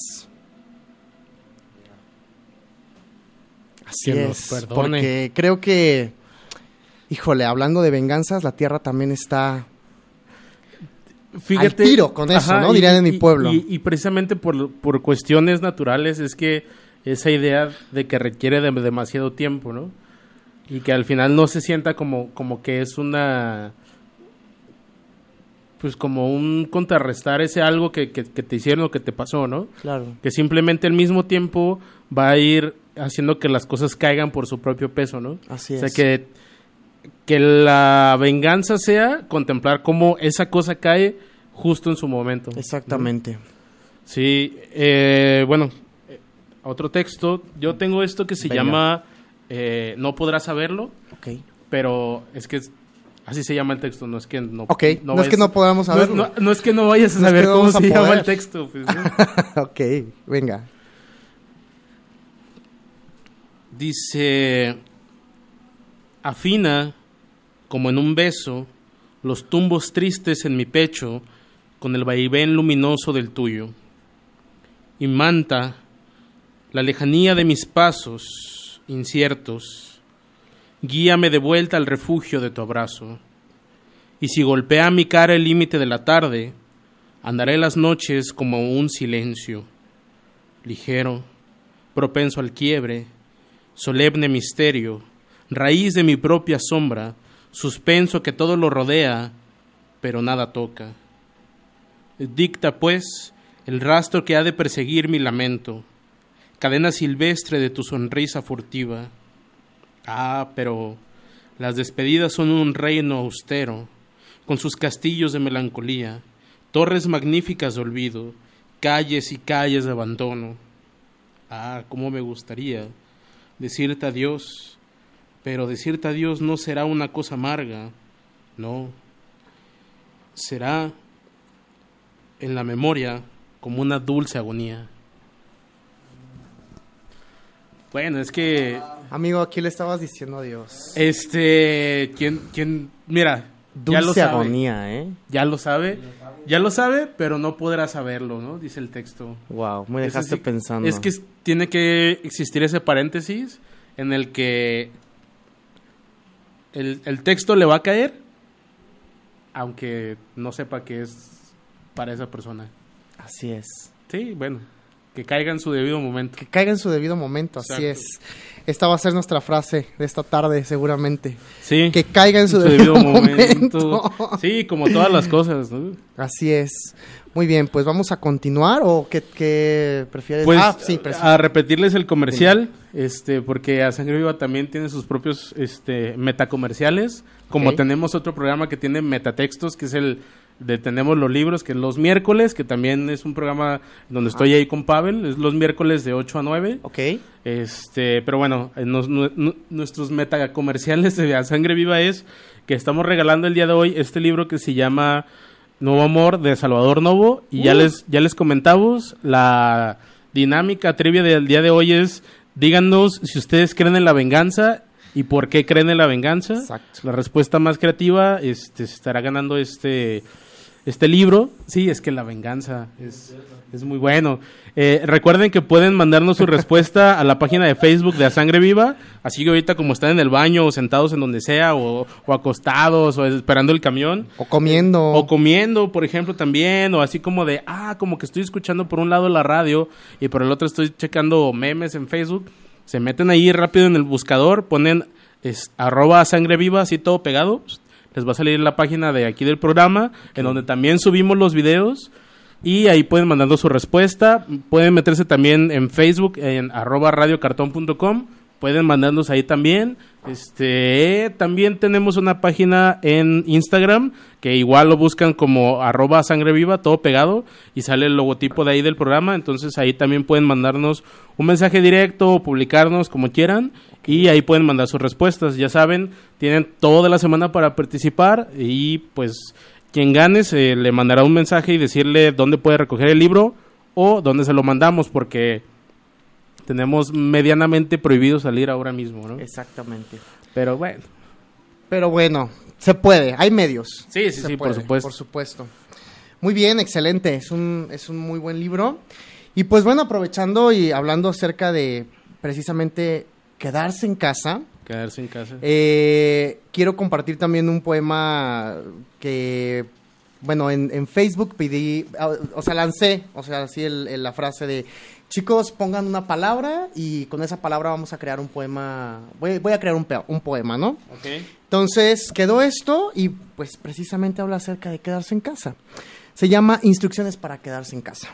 Así Que es, nos perdone. porque creo que, híjole, hablando de venganzas, la tierra también está al tiro con eso, ¿no? Dirían en mi pueblo. Y precisamente por cuestiones naturales es que esa idea de que requiere de demasiado tiempo, ¿no? Y que al final no se sienta como que es una... Pues como un contrarrestar ese algo que te hicieron o que te pasó, ¿no? Claro. Que simplemente al mismo tiempo va a ir haciendo que las cosas caigan por su propio peso, ¿no? Así es. O sea, que la venganza sea contemplar cómo esa cosa cae justo en su momento. Exactamente. ¿No? Sí, bueno, otro texto. Yo tengo esto que se Venga. llama No podrás saberlo, Ok. pero es que así se llama el texto, no es que no... Ok, no es que no podamos saberlo. No es que no vayas a No es saber que no cómo vamos a se llama poder. el texto. Pues, ¿no? Ok, venga. Dice, afina como en un beso los tumbos tristes en mi pecho con el vaivén luminoso del tuyo. Y manta la lejanía de mis pasos inciertos. Guíame de vuelta al refugio de tu abrazo. Y si golpea mi cara el límite de la tarde, andaré las noches como un silencio, ligero, propenso al quiebre, solemne misterio, raíz de mi propia sombra, suspenso que todo lo rodea, pero nada toca. Dicta, pues, el rastro que ha de perseguir mi lamento, cadena silvestre de tu sonrisa furtiva. Ah, pero las despedidas son un reino austero, con sus castillos de melancolía, torres magníficas de olvido, calles y calles de abandono. Ah, cómo me gustaría decirte adiós, pero decirte adiós no será una cosa amarga, no, será en la memoria como una dulce agonía. Bueno, es que... Amigo, aquí le estabas diciendo adiós. Mira, Dulce ya lo sabe. agonía, ¿eh? Ya lo sabe, pero no podrá saberlo, ¿no? Dice el texto. Wow, me Es dejaste así, pensando. Es que tiene que existir ese paréntesis en el que el texto le va a caer, aunque no sepa que es para esa persona. Así es. Sí, bueno, que caiga en su debido momento. Que caiga en su debido momento, así Exacto. es. Esta va a ser nuestra frase de esta tarde, seguramente. Sí, Que caiga en su debido momento. Sí, como todas las cosas, ¿no? Así es. Muy bien, pues vamos a continuar o qué prefieres. Pues Sí, a repetirles el comercial, porque A Sangre Viva también tiene sus propios metacomerciales, como Ok. tenemos otro programa que tiene metatextos, que es el de Tenemos los Libros, que es los miércoles, que también es un programa donde estoy ahí con Pavel, es los miércoles de 8 a 9. Ok. Pero bueno, nuestros metacomerciales de A Sangre Viva es que estamos regalando el día de hoy este libro que se llama Nuevo Amor de Salvador Novo, y ya les comentamos, la dinámica trivia del día de hoy es, díganos si ustedes creen en la venganza y por qué creen en la venganza. Exacto. La respuesta más creativa se estará ganando este libro. Sí, es que la venganza es muy bueno. Recuerden que pueden mandarnos su respuesta a la página de Facebook de A Sangre Viva, así que ahorita como están en el baño o sentados en donde sea o acostados o esperando el camión. O comiendo. O comiendo, por ejemplo, también, o así como de, como que estoy escuchando por un lado la radio y por el otro estoy checando memes en Facebook. Se meten ahí rápido en el buscador, ponen @A Sangre Viva, así todo pegado. Les va a salir la página de aquí del programa, en donde también subimos los videos. Y ahí pueden mandando su respuesta. Pueden meterse también en Facebook, en @radiocartón.com. Pueden mandarnos ahí también. También tenemos una página en Instagram, que igual lo buscan como @sangreviva, todo pegado, y sale el logotipo de ahí del programa. Entonces ahí también pueden mandarnos un mensaje directo o publicarnos como quieran, y ahí pueden mandar sus respuestas. Ya saben, tienen toda la semana para participar, y pues quien gane le mandará un mensaje y decirle dónde puede recoger el libro o dónde se lo mandamos, porque tenemos medianamente prohibido salir ahora mismo, ¿no? Exactamente. Pero bueno. Pero bueno, se puede, hay medios. Sí, Se por puede, supuesto. Por supuesto. Muy bien, excelente, es un muy buen libro. Y pues bueno, aprovechando y hablando acerca de precisamente quedarse en casa, Quedarse en casa. quiero compartir también un poema que, bueno, en Facebook pedí, lancé, así la frase de, chicos, pongan una palabra y con esa palabra vamos a crear un poema, voy a crear un poema, ¿no? Okay. Entonces quedó esto y pues precisamente habla acerca de quedarse en casa. Se llama Instrucciones para quedarse en casa.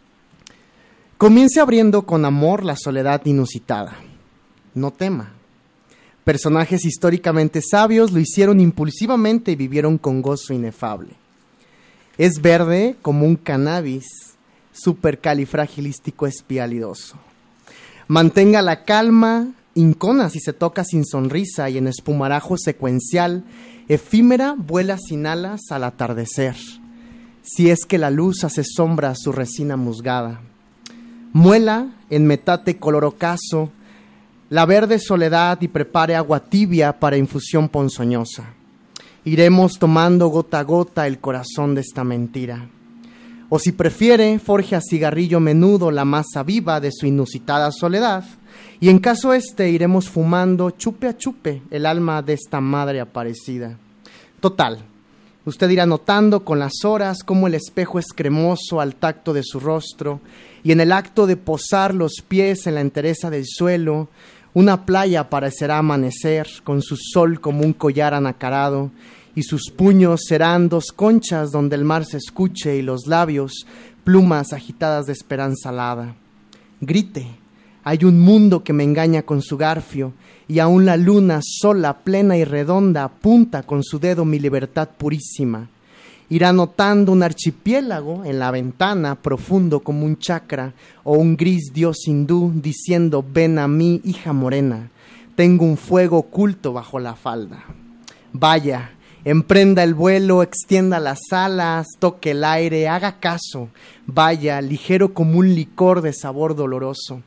Comience abriendo con amor la soledad inusitada. No tema. Personajes históricamente sabios lo hicieron impulsivamente y vivieron con gozo inefable. Es verde como un cannabis supercalifragilístico espialidoso. Mantenga la calma, incona si se toca sin sonrisa y en espumarajo secuencial, efímera vuela sin alas al atardecer, si es que la luz hace sombra a su resina musgada. Muela en metate color ocaso la verde soledad y prepare agua tibia para infusión ponzoñosa. Iremos tomando gota a gota el corazón de esta mentira. O si prefiere, forje a cigarrillo menudo la masa viva de su inusitada soledad, y en caso iremos fumando chupe a chupe el alma de esta madre aparecida. Total, usted irá notando con las horas cómo el espejo es cremoso al tacto de su rostro, y en el acto de posar los pies en la entereza del suelo, una playa parecerá amanecer con su sol como un collar anacarado, y sus puños serán dos conchas donde el mar se escuche y los labios plumas agitadas de esperanza alada. Grite, hay un mundo que me engaña con su garfio, y aún la luna sola, plena y redonda apunta con su dedo mi libertad purísima. Irá notando un archipiélago en la ventana, profundo como un chakra, o un gris dios hindú diciendo, ven a mí, hija morena, tengo un fuego oculto bajo la falda. Vaya, emprenda el vuelo, extienda las alas, toque el aire, haga caso. Vaya, ligero como un licor de sabor doloroso.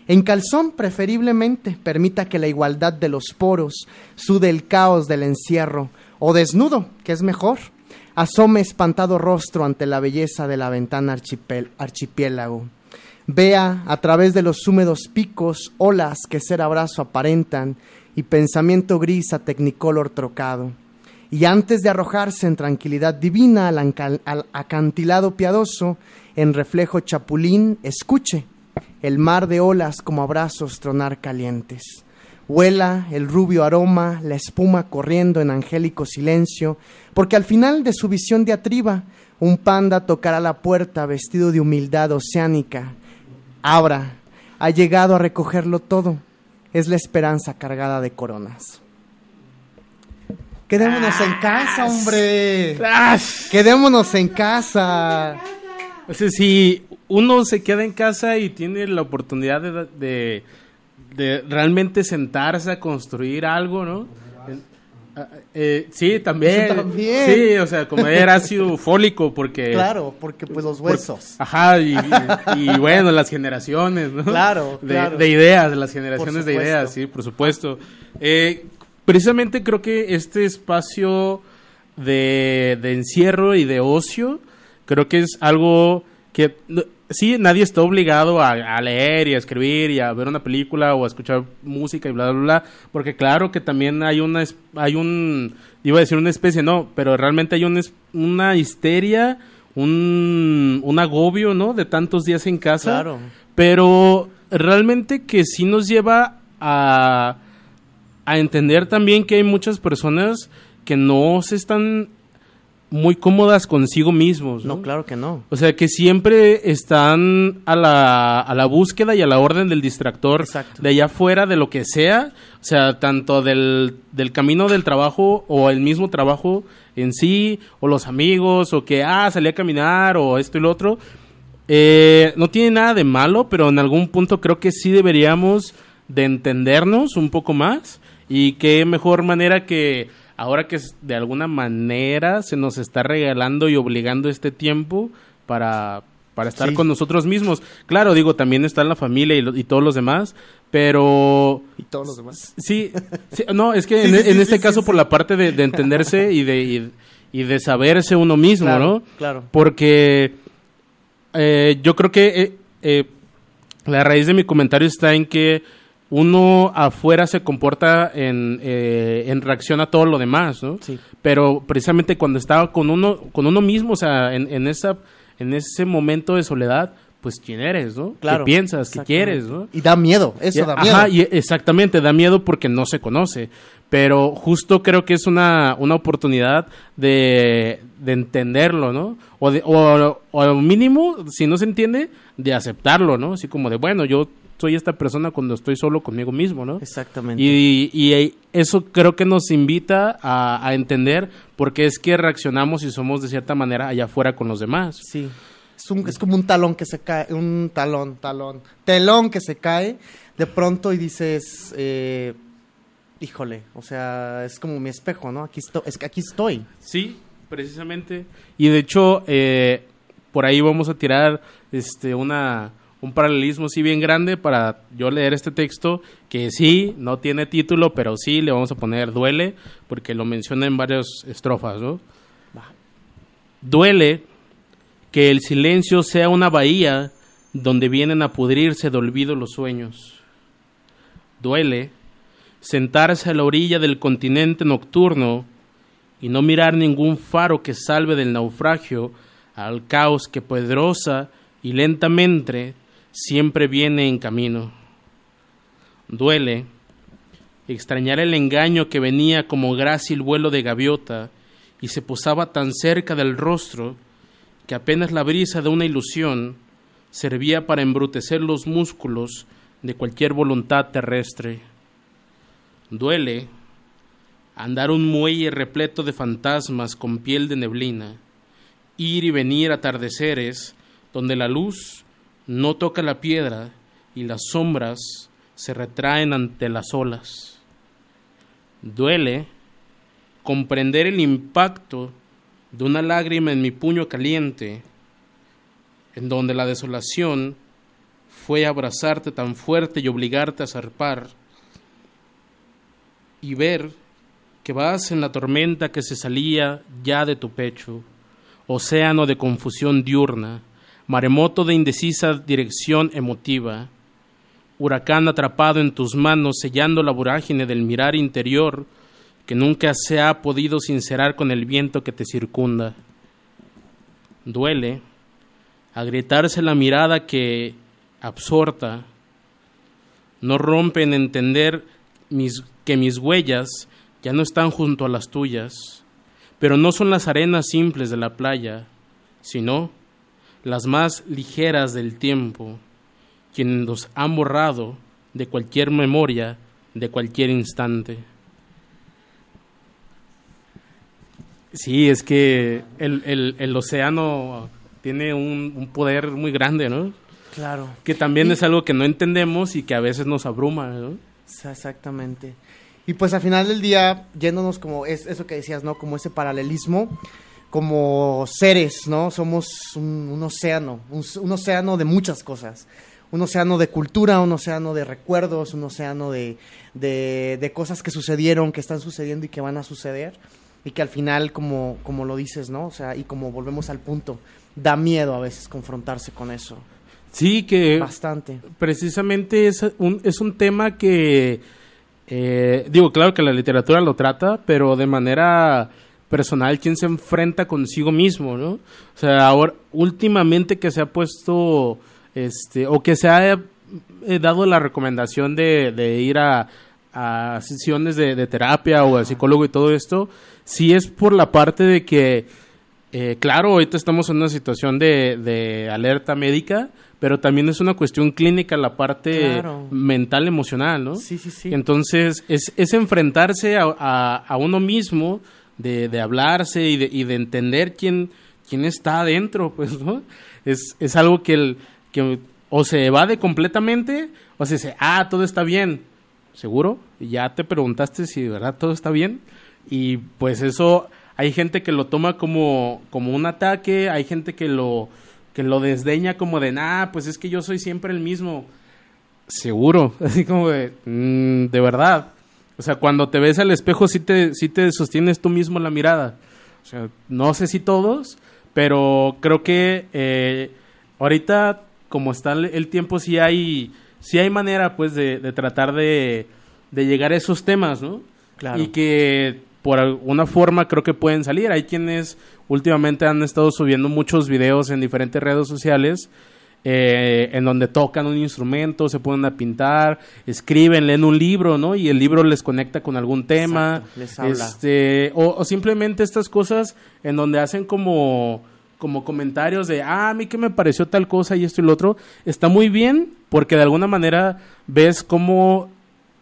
En calzón, preferiblemente, permita que la igualdad de los poros sude el caos del encierro, o desnudo, que es mejor, asome espantado rostro ante la belleza de la ventana archipiélago. Vea a través de los húmedos picos olas que ser abrazo aparentan y pensamiento gris a tecnicolor trocado. Y antes de arrojarse en tranquilidad divina al acantilado piadoso, en reflejo chapulín, escuche el mar de olas como abrazos tronar calientes. Huela el rubio aroma, la espuma corriendo en angélico silencio, porque al final de su visión diatriba, un panda tocará la puerta vestido de humildad oceánica. Abra, ha llegado a recogerlo todo, es la esperanza cargada de coronas. Quedémonos en casa, hombre. Quedémonos en casa. O sea, si uno se queda en casa y tiene la oportunidad de realmente sentarse a construir algo, ¿no? Sí, también. Sí, o sea, comer ácido fólico porque... Claro, porque pues los huesos. Y bueno, las generaciones, ¿no? Claro. De ideas, las generaciones de ideas, sí, por supuesto. Precisamente creo que este espacio de encierro y de ocio, creo que es algo que... Sí, nadie está obligado a leer y a escribir y a ver una película o a escuchar música y bla, bla, bla, porque claro que también iba a decir una especie, no, pero realmente hay una histeria, un agobio, ¿no? De tantos días en casa, claro. Pero realmente que sí nos lleva a entender también que hay muchas personas que no se están muy cómodas consigo mismos, ¿no? No, claro que no. O sea, que siempre están a la búsqueda y a la orden del distractor. Exacto. De allá afuera, de lo que sea. O sea, tanto del camino del trabajo o el mismo trabajo en sí, o los amigos, o que, salí a caminar, o esto y lo otro. No tiene nada de malo, pero en algún punto creo que sí deberíamos de entendernos un poco más. Y qué mejor manera que... Ahora que de alguna manera se nos está regalando y obligando este tiempo para estar con nosotros mismos. Claro, digo, también está la familia y todos los demás, pero... ¿Y todos los demás? Sí, no, es que en este caso por la parte de entenderse y de saberse uno mismo, claro, ¿no? Claro. Porque yo creo que la raíz de mi comentario está en que uno afuera se comporta en reacción a todo lo demás, ¿no? Sí. Pero precisamente cuando está con uno mismo, o sea, en ese momento de soledad, pues quién eres, ¿no? Claro. ¿Qué piensas? ¿Qué quieres, no? Y da miedo, eso da miedo. Ajá, y exactamente, da miedo porque no se conoce. Pero justo creo que es una oportunidad de entenderlo, ¿no? O al mínimo, si no se entiende, de aceptarlo, ¿no? Así como de, bueno, yo soy esta persona cuando estoy solo conmigo mismo, ¿no? Exactamente. Y eso creo que nos invita a entender por qué es que reaccionamos y somos de cierta manera allá afuera con los demás. Sí. Es como un talón que se cae, telón que se cae de pronto y dices, híjole, o sea, es como mi espejo, ¿no? Aquí estoy. Sí, precisamente. Y de hecho, por ahí vamos a tirar un paralelismo sí bien grande para yo leer este texto que sí, no tiene título, pero sí le vamos a poner duele, porque lo menciona en varias estrofas, ¿no? Duele que el silencio sea una bahía donde vienen a pudrirse de olvido los sueños. Duele sentarse a la orilla del continente nocturno y no mirar ningún faro que salve del naufragio al caos que poderosa y lentamente siempre viene en camino. Duele extrañar el engaño que venía como grácil vuelo de gaviota y se posaba tan cerca del rostro que apenas la brisa de una ilusión servía para embrutecer los músculos de cualquier voluntad terrestre. Duele andar un muelle repleto de fantasmas con piel de neblina, ir y venir atardeceres donde la luz no toca la piedra y las sombras se retraen ante las olas. Duele comprender el impacto de una lágrima en mi puño caliente, en donde la desolación fue abrazarte tan fuerte y obligarte a zarpar y ver que vas en la tormenta que se salía ya de tu pecho, océano de confusión diurna, maremoto de indecisa dirección emotiva, huracán atrapado en tus manos sellando la vorágine del mirar interior que nunca se ha podido sincerar con el viento que te circunda. Duele agrietarse la mirada que, absorta, no rompe en entender que mis huellas ya no están junto a las tuyas, pero no son las arenas simples de la playa, sino las más ligeras del tiempo, quienes nos han borrado de cualquier memoria, de cualquier instante. Sí, es que el océano tiene un poder muy grande, ¿no? Claro. Que también es algo que no entendemos y que a veces nos abruma, ¿no? Exactamente. Y pues al final del día, yéndonos como es eso que decías, ¿no? Como ese paralelismo, como seres, ¿no? Somos un océano, un océano de muchas cosas. Un océano de cultura, un océano de recuerdos, un océano de cosas que sucedieron, que están sucediendo y que van a suceder. Y que al final, como lo dices, ¿no? O sea, y como volvemos al punto, da miedo a veces confrontarse con eso. Sí, que bastante. Precisamente es un tema que, digo, claro que la literatura lo trata, pero de manera personal, quien se enfrenta consigo mismo, ¿no? O sea, ahora, últimamente que se ha puesto, o que se ha dado la recomendación de ir a sesiones de terapia o de psicólogo y todo esto, sí es por la parte de que, claro, ahorita estamos en una situación de alerta médica, pero también es una cuestión clínica la parte mental, emocional, ¿no? Sí, sí, sí. Entonces, es enfrentarse a uno mismo, de hablarse y de entender quién está adentro, pues, ¿no? Es algo que o se evade completamente, o se dice, todo está bien. ¿Seguro? Ya te preguntaste si de verdad todo está bien. Y pues eso, hay gente que lo toma como un ataque, hay gente que lo desdeña como de, pues es que yo soy siempre el mismo. Seguro, así como de verdad. O sea, cuando te ves al espejo sí te sostienes tú mismo la mirada. O sea, no sé si todos, pero creo que ahorita, como está el tiempo, sí hay manera, pues, de tratar de llegar a esos temas, ¿no? Claro. Y que por alguna forma creo que pueden salir. Hay quienes últimamente han estado subiendo muchos videos en diferentes redes sociales en donde tocan un instrumento, se ponen a pintar, escriben, leen un libro, ¿no? Y el libro les conecta con algún tema. Exacto, les habla. O simplemente estas cosas en donde hacen como comentarios de, a mí que me pareció tal cosa y esto y lo otro, está muy bien porque de alguna manera ves cómo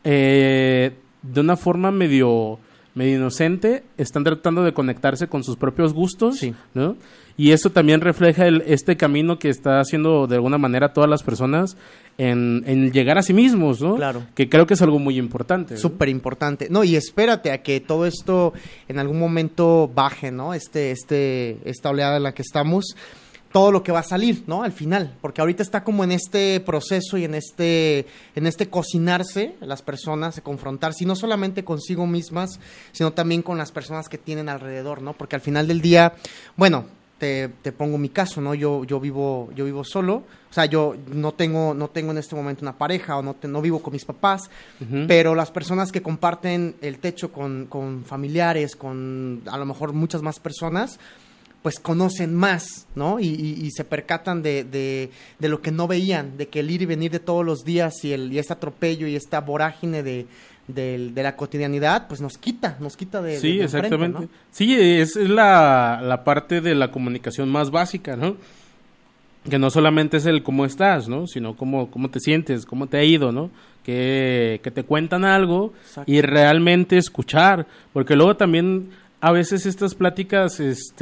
de una forma medio inocente están tratando de conectarse con sus propios gustos, sí, ¿no? Y eso también refleja este camino que está haciendo de alguna manera todas las personas en llegar a sí mismos, ¿no? Claro. Que creo que es algo muy importante, ¿no? Súper importante. No, y espérate a que todo esto en algún momento baje, ¿no? Esta oleada en la que estamos, todo lo que va a salir, ¿no? Al final, porque ahorita está como en este proceso y en este cocinarse las personas, confrontarse, y no solamente consigo mismas, sino también con las personas que tienen alrededor, ¿no? Porque al final del día, bueno, te pongo mi caso, ¿no? Yo vivo solo, o sea, yo no tengo en este momento una pareja o no vivo con mis papás, pero las personas que comparten el techo con familiares, con a lo mejor muchas más personas, pues conocen más, ¿no? Y se percatan de lo que no veían, de que el ir y venir de todos los días y este atropello y esta vorágine de la cotidianidad, pues nos quita de sí, de exactamente, enfrente, ¿no? Sí, es la parte de la comunicación más básica, ¿no? Que no solamente es el cómo estás, ¿no? Sino cómo te sientes, cómo te ha ido, ¿no? Que te cuentan algo. Exacto. Y realmente escuchar, porque luego también a veces estas pláticas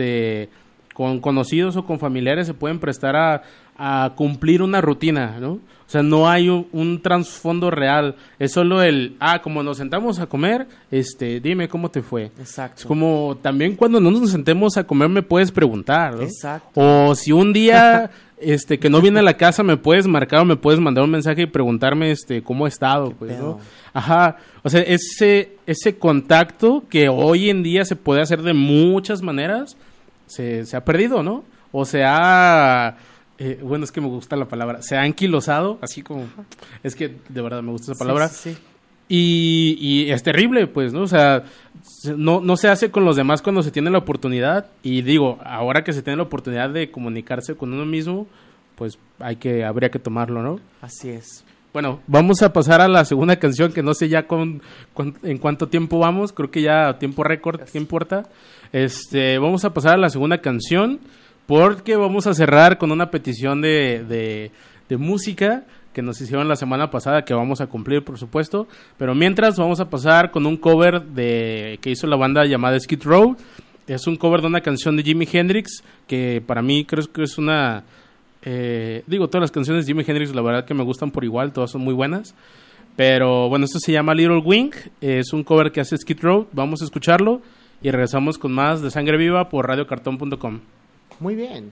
con conocidos o con familiares se pueden prestar a cumplir una rutina, ¿no? O sea, no hay un trasfondo real, es solo como nos sentamos a comer, dime cómo te fue. Exacto. Es como también cuando no nos sentemos a comer me puedes preguntar, ¿no? Exacto. O si un día que no viene a la casa, me puedes marcar o me puedes mandar un mensaje y preguntarme cómo he estado, pues, pedo? ¿no? Ajá, o sea, ese contacto que hoy en día se puede hacer de muchas maneras, se ha perdido, ¿no? O se ha... bueno, es que me gusta la palabra, se ha anquilosado, así como... Es que de verdad me gusta esa palabra. Sí. Y es terrible, pues, ¿no? O sea, no se hace con los demás cuando se tiene la oportunidad. Y digo, ahora que se tiene la oportunidad de comunicarse con uno mismo, pues habría que tomarlo, ¿no? Así es. Bueno, vamos a pasar a la segunda canción, que no sé ya en cuánto tiempo vamos. Creo que ya tiempo récord, ¿qué importa? Vamos a pasar a la segunda canción, porque vamos a cerrar con una petición de música que nos hicieron la semana pasada, que vamos a cumplir, por supuesto. Pero mientras, vamos a pasar con un cover que hizo la banda llamada Skid Row. Es un cover de una canción de Jimi Hendrix, que para mí creo que es una... todas las canciones de Jimi Hendrix, la verdad que me gustan por igual, todas son muy buenas. Pero bueno, esto se llama Little Wing, es un cover que hace Skid Row. Vamos a escucharlo y regresamos con más de Sangre Viva por radiocartón.com. Muy bien.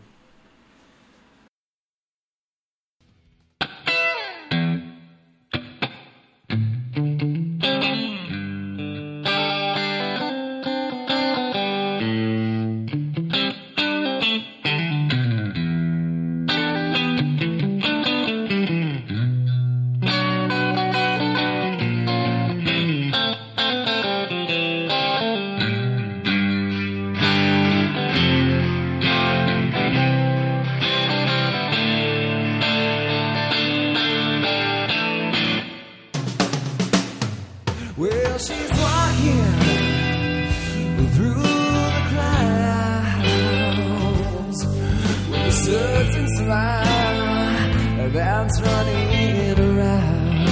Well, she's walking through the clouds with a certain smile that's running around.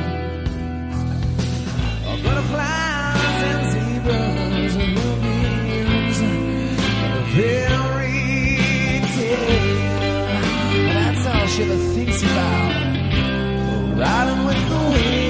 Butterflies and zebras and moonbeams and a fairy tale. That's all she ever thinks about, riding with the wind.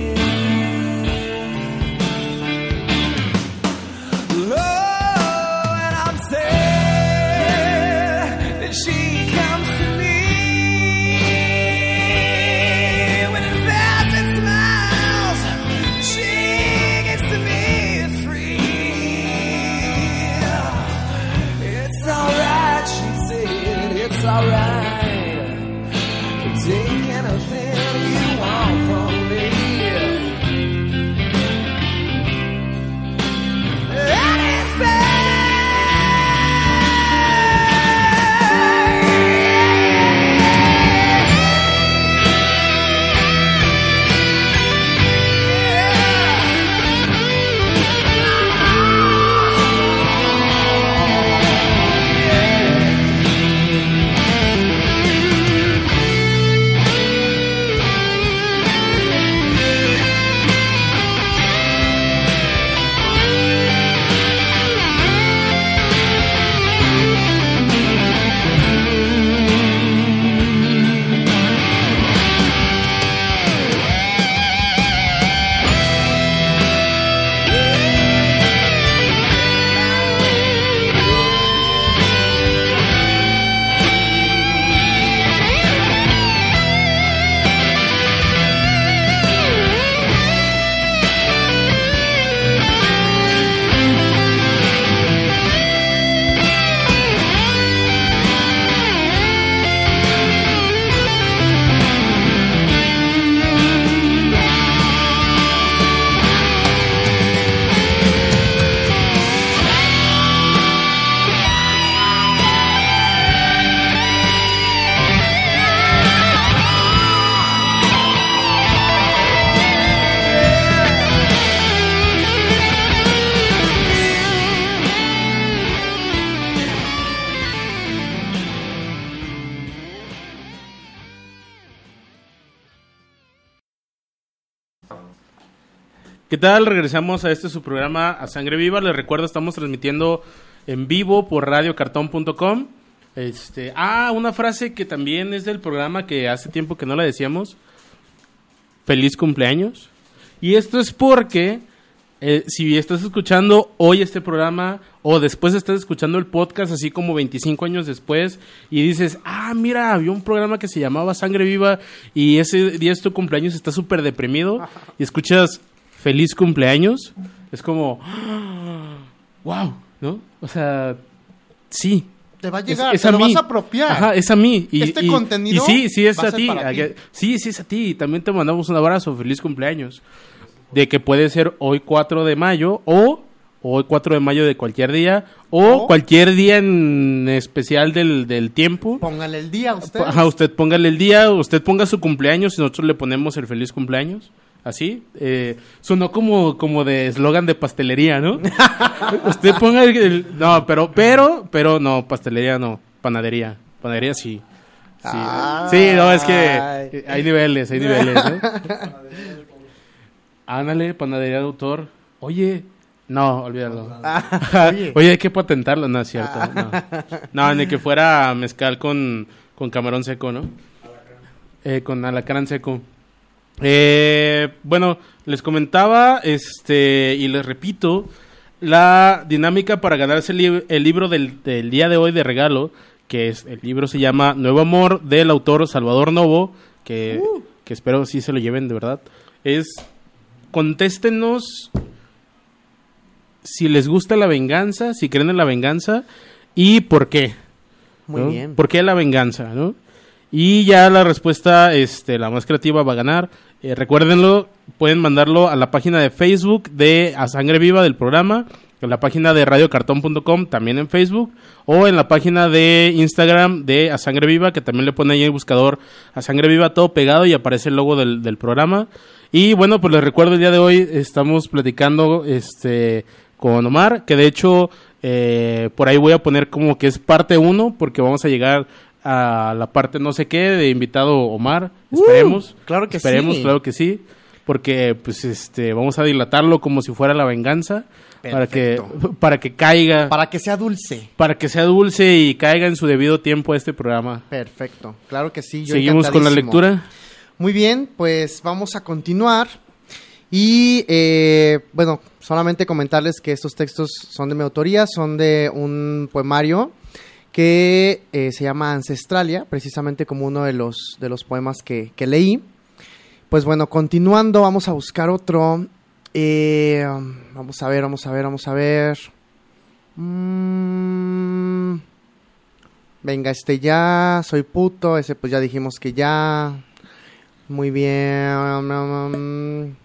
¿Qué tal? Regresamos a su programa A Sangre Viva. Les recuerdo, estamos transmitiendo en vivo por radiocartón.com. Una frase que también es del programa, que hace tiempo que no la decíamos. Feliz cumpleaños. Y esto es porque si estás escuchando hoy este programa o después estás escuchando el podcast así como 25 años después y dices, mira, había un programa que se llamaba Sangre Viva y ese día es tu cumpleaños, estás súper deprimido y escuchas feliz cumpleaños, es como, wow, ¿no? O sea, sí. Te va a llegar, es te a lo mí. vas a apropiar. Ajá, es a mí. Este contenido y sí es va a a ser ti. para ti. Sí es a ti. También te mandamos un abrazo. Feliz cumpleaños. De que puede ser hoy 4 de mayo o hoy 4 de mayo de cualquier día o cualquier día en especial del tiempo. Póngale el día a usted. Ajá, usted póngale el día, usted ponga su cumpleaños y nosotros le ponemos el feliz cumpleaños. Así, sonó como de eslogan de pastelería, ¿no? Usted ponga no, pero no, pastelería no, panadería sí. Sí, no, es que hay niveles, ¿no? Ándale, panadería de autor. Oye, no, olvídalo. Oye, hay que patentarlo, no es cierto. No, ni que fuera mezcal con camarón seco, ¿no? Con alacrán seco. Bueno, les comentaba, y les repito, la dinámica para ganarse el libro del día de hoy de regalo, que es, el libro se llama Nuevo Amor, del autor Salvador Novo, que espero sí se lo lleven de verdad, es, contéstenos si les gusta la venganza, si creen en la venganza, y por qué. Muy ¿no? bien. ¿Por qué la venganza, no? Y ya la respuesta, la más creativa va a ganar. Recuérdenlo, pueden mandarlo a la página de Facebook de A Sangre Viva del programa, en la página de radiocartón.com, también en Facebook, o en la página de Instagram de A Sangre Viva, que también le pone ahí en el buscador A Sangre Viva todo pegado y aparece el logo del programa. Y bueno, pues les recuerdo, el día de hoy estamos platicando con Omar, que de hecho por ahí voy a poner como que es parte 1, porque vamos a llegar a la parte no sé qué de invitado Omar. Esperemos. Claro que Esperemos, sí. claro que sí. Porque pues vamos a dilatarlo como si fuera la venganza. Perfecto. Para que caiga. Para que sea dulce. Para que sea dulce y caiga en su debido tiempo este programa. Perfecto. Claro que sí. Yo Seguimos con la encantadísimo. lectura. Muy bien, pues vamos a continuar. Y bueno, solamente comentarles que estos textos son de mi autoría, son de un poemario que se llama Ancestralia, precisamente como uno de los poemas que leí. Pues bueno, continuando, vamos a buscar otro. Vamos a ver. Venga, ya, soy puto, ese pues ya dijimos que ya. Muy bien.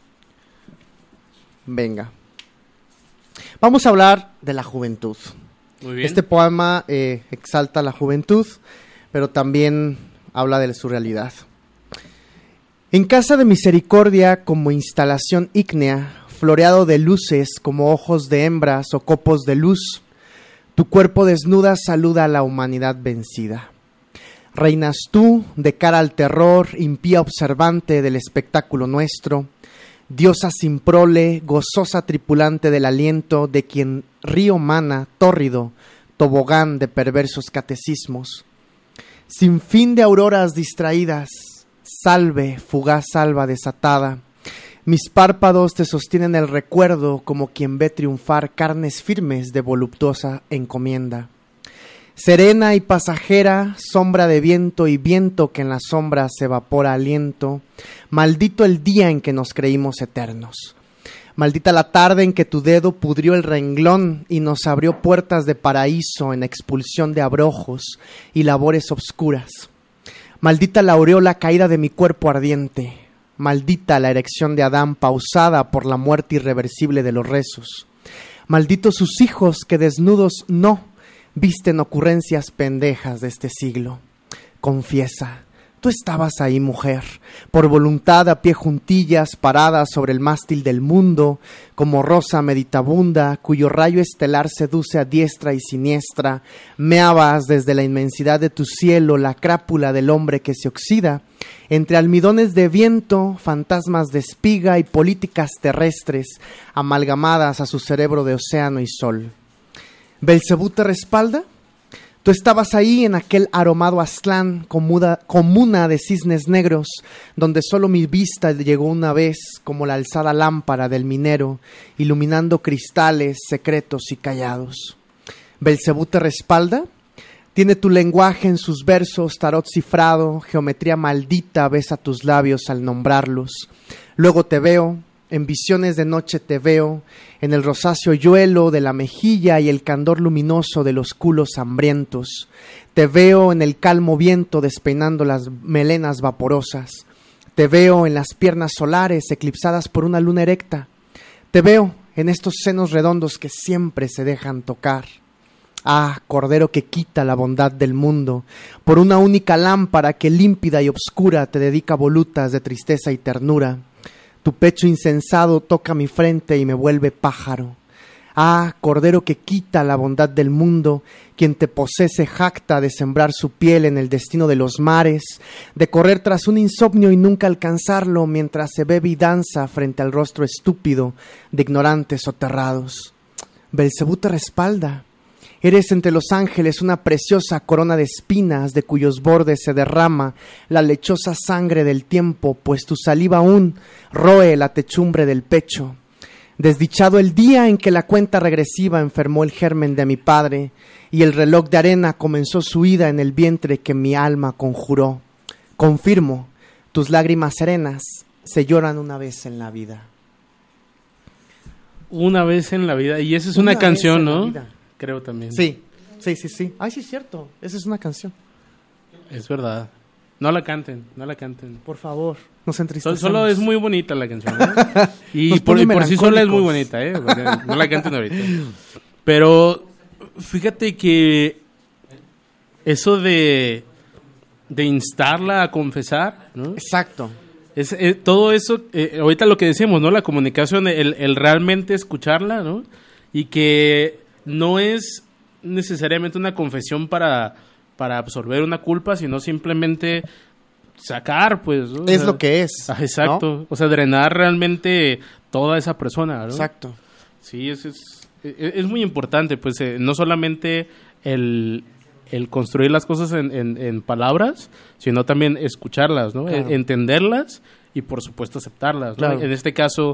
Venga. Vamos a hablar de la juventud. Muy bien. Este poema exalta la juventud, pero también habla de su realidad. En casa de misericordia, como instalación ígnea, floreado de luces como ojos de hembras o copos de luz, tu cuerpo desnuda saluda a la humanidad vencida. Reinas tú, de cara al terror, impía observante del espectáculo nuestro, diosa sin prole, gozosa tripulante del aliento de quien río mana, tórrido, tobogán de perversos catecismos. Sin fin de auroras distraídas, salve, fugaz alba desatada, mis párpados te sostienen el recuerdo como quien ve triunfar carnes firmes de voluptuosa encomienda. Serena y pasajera, sombra de viento y viento que en la sombra se evapora aliento, maldito el día en que nos creímos eternos. Maldita la tarde en que tu dedo pudrió el renglón y nos abrió puertas de paraíso en expulsión de abrojos y labores obscuras. Maldita la aureola caída de mi cuerpo ardiente. Maldita la erección de Adán pausada por la muerte irreversible de los rezos. Malditos sus hijos que desnudos no visten ocurrencias pendejas de este siglo. Confiesa, tú estabas ahí, mujer, por voluntad a pie juntillas, parada sobre el mástil del mundo, como rosa meditabunda, cuyo rayo estelar seduce a diestra y siniestra. Meabas desde la inmensidad de tu cielo la crápula del hombre que se oxida, entre almidones de viento, fantasmas de espiga y políticas terrestres, amalgamadas a su cerebro de océano y sol. ¿Belcebú te respalda? Tú estabas ahí en aquel aromado Aztlán, comuna de cisnes negros, donde solo mi vista llegó una vez como la alzada lámpara del minero, iluminando cristales secretos y callados. ¿Belcebú te respalda? Tiene tu lenguaje en sus versos, tarot cifrado, geometría maldita besa tus labios al nombrarlos. Luego te veo, en visiones de noche te veo, en el rosáceo yuelo de la mejilla y el candor luminoso de los culos hambrientos. Te veo en el calmo viento despeinando las melenas vaporosas. Te veo en las piernas solares eclipsadas por una luna erecta. Te veo en estos senos redondos que siempre se dejan tocar. Ah, cordero que quita la bondad del mundo, por una única lámpara que límpida y obscura te dedica volutas de tristeza y ternura. Tu pecho insensado toca mi frente y me vuelve pájaro. Ah, cordero que quita la bondad del mundo, quien te posee se jacta de sembrar su piel en el destino de los mares, de correr tras un insomnio y nunca alcanzarlo mientras se bebe y danza frente al rostro estúpido de ignorantes soterrados. Belcebú te respalda. Eres entre los ángeles una preciosa corona de espinas de cuyos bordes se derrama la lechosa sangre del tiempo, pues tu saliva aún roe la techumbre del pecho. Desdichado el día en que la cuenta regresiva enfermó el germen de mi padre y el reloj de arena comenzó su ida en el vientre que mi alma conjuró. Confirmo, tus lágrimas serenas se lloran una vez en la vida. Una vez en la vida, y esa es una canción, ¿no? Creo también. Sí. Ay, sí, es cierto. Esa es una canción. Es verdad. No la canten. Por favor, nos entristecemos. Solo es muy bonita la canción, ¿eh? Y por sí sola es muy bonita, ¿eh? No la canten ahorita. Pero fíjate que eso de instarla a confesar, ¿no? Exacto. Todo eso, ahorita lo que decíamos, ¿no? La comunicación, el realmente escucharla, ¿no? Y que no es necesariamente una confesión para absorber una culpa, sino simplemente sacar, pues, ¿no? Es lo que es. Exacto. ¿No? O sea, drenar realmente toda esa persona, ¿no? Exacto. Sí, es muy importante, pues, no solamente el construir las cosas en palabras, sino también escucharlas, ¿no? Claro. Entenderlas y, por supuesto, aceptarlas, ¿no? Claro. En este caso,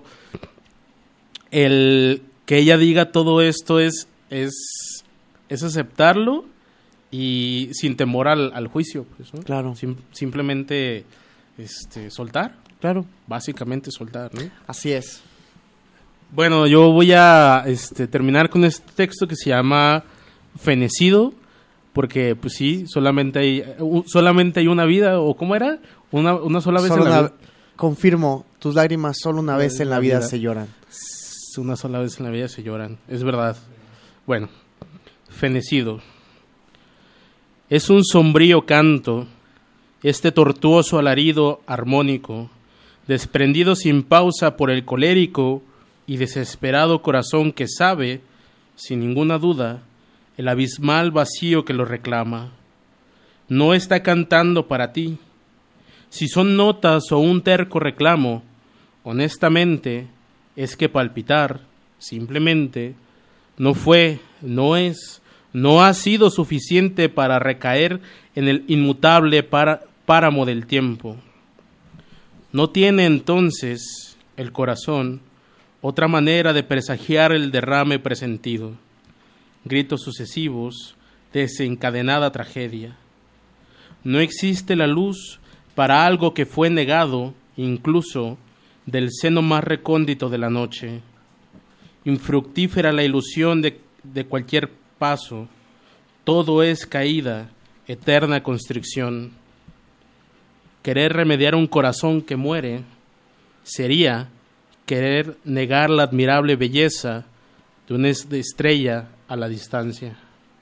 el que ella diga todo esto es aceptarlo y sin temor al juicio, pues, ¿no? Claro. Simplemente soltar. Claro. Básicamente soltar, ¿no? Así es. Bueno, yo voy a terminar con este texto que se llama Fenecido, porque pues sí, solamente hay una vida, o ¿cómo era? Una sola vez en la vida. Confirmo, tus lágrimas solo una vez en la vida se lloran. Una sola vez en la vida se lloran, es verdad. Bueno, Fenecido. Es un sombrío canto, este tortuoso alarido armónico, desprendido sin pausa por el colérico y desesperado corazón que sabe, sin ninguna duda, el abismal vacío que lo reclama. No está cantando para ti. Si son notas o un terco reclamo, honestamente, es que palpitar, simplemente, no fue, no es, no ha sido suficiente para recaer en el inmutable páramo del tiempo. No tiene entonces el corazón otra manera de presagiar el derrame presentido, gritos sucesivos, desencadenada tragedia. No existe la luz para algo que fue negado, incluso del seno más recóndito de la noche. Infructífera la ilusión de cualquier paso, todo es caída, eterna constricción. Querer remediar un corazón que muere sería querer negar la admirable belleza de una estrella a la distancia.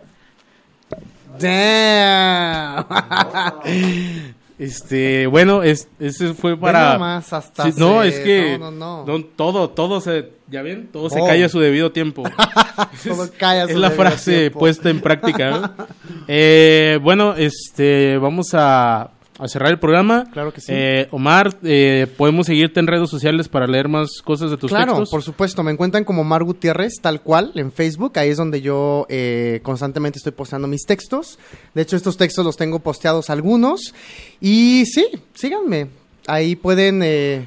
Damn. Bueno, ese fue para... Más hasta sí, no, es que... No. Todo se... ¿Ya ven? Todo se cae a su debido tiempo. Todo cae a su es la debido frase tiempo. puesta en práctica, ¿no? Bueno, vamos a cerrar el programa. Claro que sí. Omar, podemos seguirte en redes sociales para leer más cosas de tus textos. Claro, por supuesto, me encuentran como Omar Gutiérrez, tal cual, en Facebook. Ahí es donde yo constantemente estoy posteando mis textos. De hecho, estos textos los tengo posteados algunos. Y sí, síganme. Ahí pueden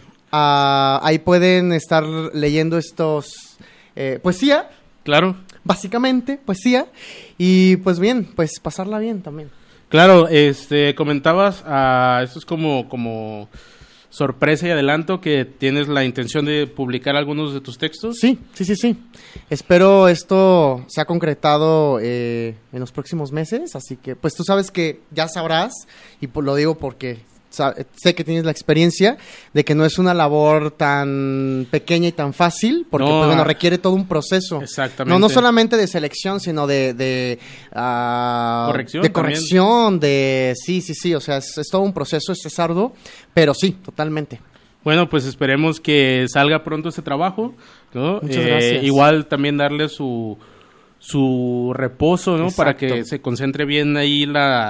estar leyendo estos poesía. Claro. Básicamente, poesía. Y pues bien, pues pasarla bien también. Claro, comentabas, esto es como sorpresa y adelanto, que tienes la intención de publicar algunos de tus textos. Sí. Espero esto se ha concretado en los próximos meses, así que pues tú sabes que ya sabrás, y lo digo porque sé que tienes la experiencia de que no es una labor tan pequeña y tan fácil, porque No, pues, bueno, requiere todo un proceso. Exactamente. No solamente de selección, sino de corrección. De corrección, sí, o sea, es todo un proceso, es arduo, pero sí, totalmente. Bueno, pues esperemos que salga pronto este trabajo, ¿no? Muchas gracias. Igual también darle su reposo, ¿no? Exacto. Para que se concentre bien ahí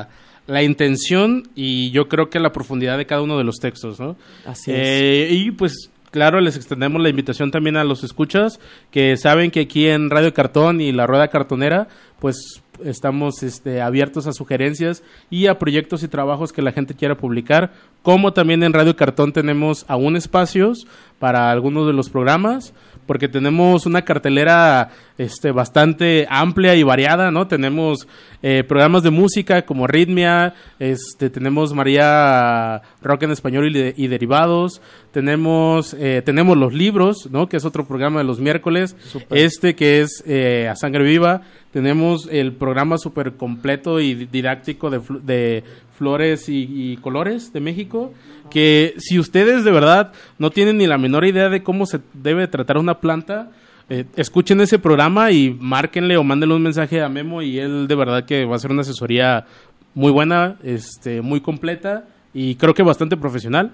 la intención y yo creo que la profundidad de cada uno de los textos, ¿no? Así es. Y pues claro, les extendemos la invitación también a los escuchas que saben que aquí en Radio Cartón y La Rueda Cartonera pues estamos abiertos a sugerencias y a proyectos y trabajos que la gente quiera publicar, como también en Radio Cartón tenemos aún espacios para algunos de los programas, porque tenemos una cartelera bastante amplia y variada, ¿no? Tenemos programas de música como Ritmia, tenemos María Rock en Español y Derivados, tenemos los libros, ¿no? Que es otro programa de los miércoles, Super. que es A Sangre Viva, tenemos el programa súper completo y didáctico de flores y colores de México, que si ustedes de verdad no tienen ni la menor idea de cómo se debe tratar una planta, escuchen ese programa y márquenle o mándenle un mensaje a Memo y él de verdad que va a hacer una asesoría muy buena, muy completa y creo que bastante profesional.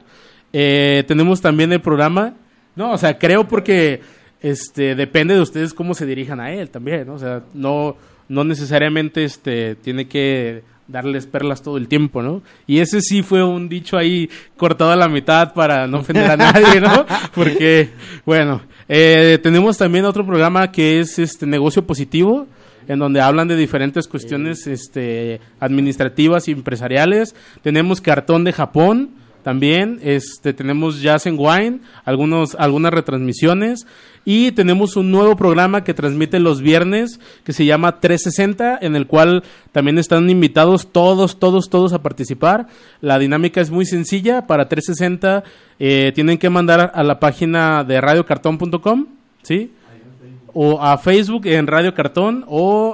Tenemos también el programa, creo porque depende de ustedes cómo se dirijan a él también, ¿no? O sea, no necesariamente tiene que darles perlas todo el tiempo, ¿no? Y ese sí fue un dicho ahí cortado a la mitad para no ofender a nadie, ¿no? Porque, bueno, tenemos también otro programa que es Negocio Positivo, en donde hablan de diferentes cuestiones administrativas y empresariales. Tenemos Cartón de Japón, también tenemos Jazz and Wine, algunas retransmisiones, y tenemos un nuevo programa que transmite los viernes que se llama 360, en el cual también están invitados todos a participar. La dinámica es muy sencilla. Para 360 tienen que mandar a la página de radiocartón.com, ¿sí? O a Facebook en Radio Cartón o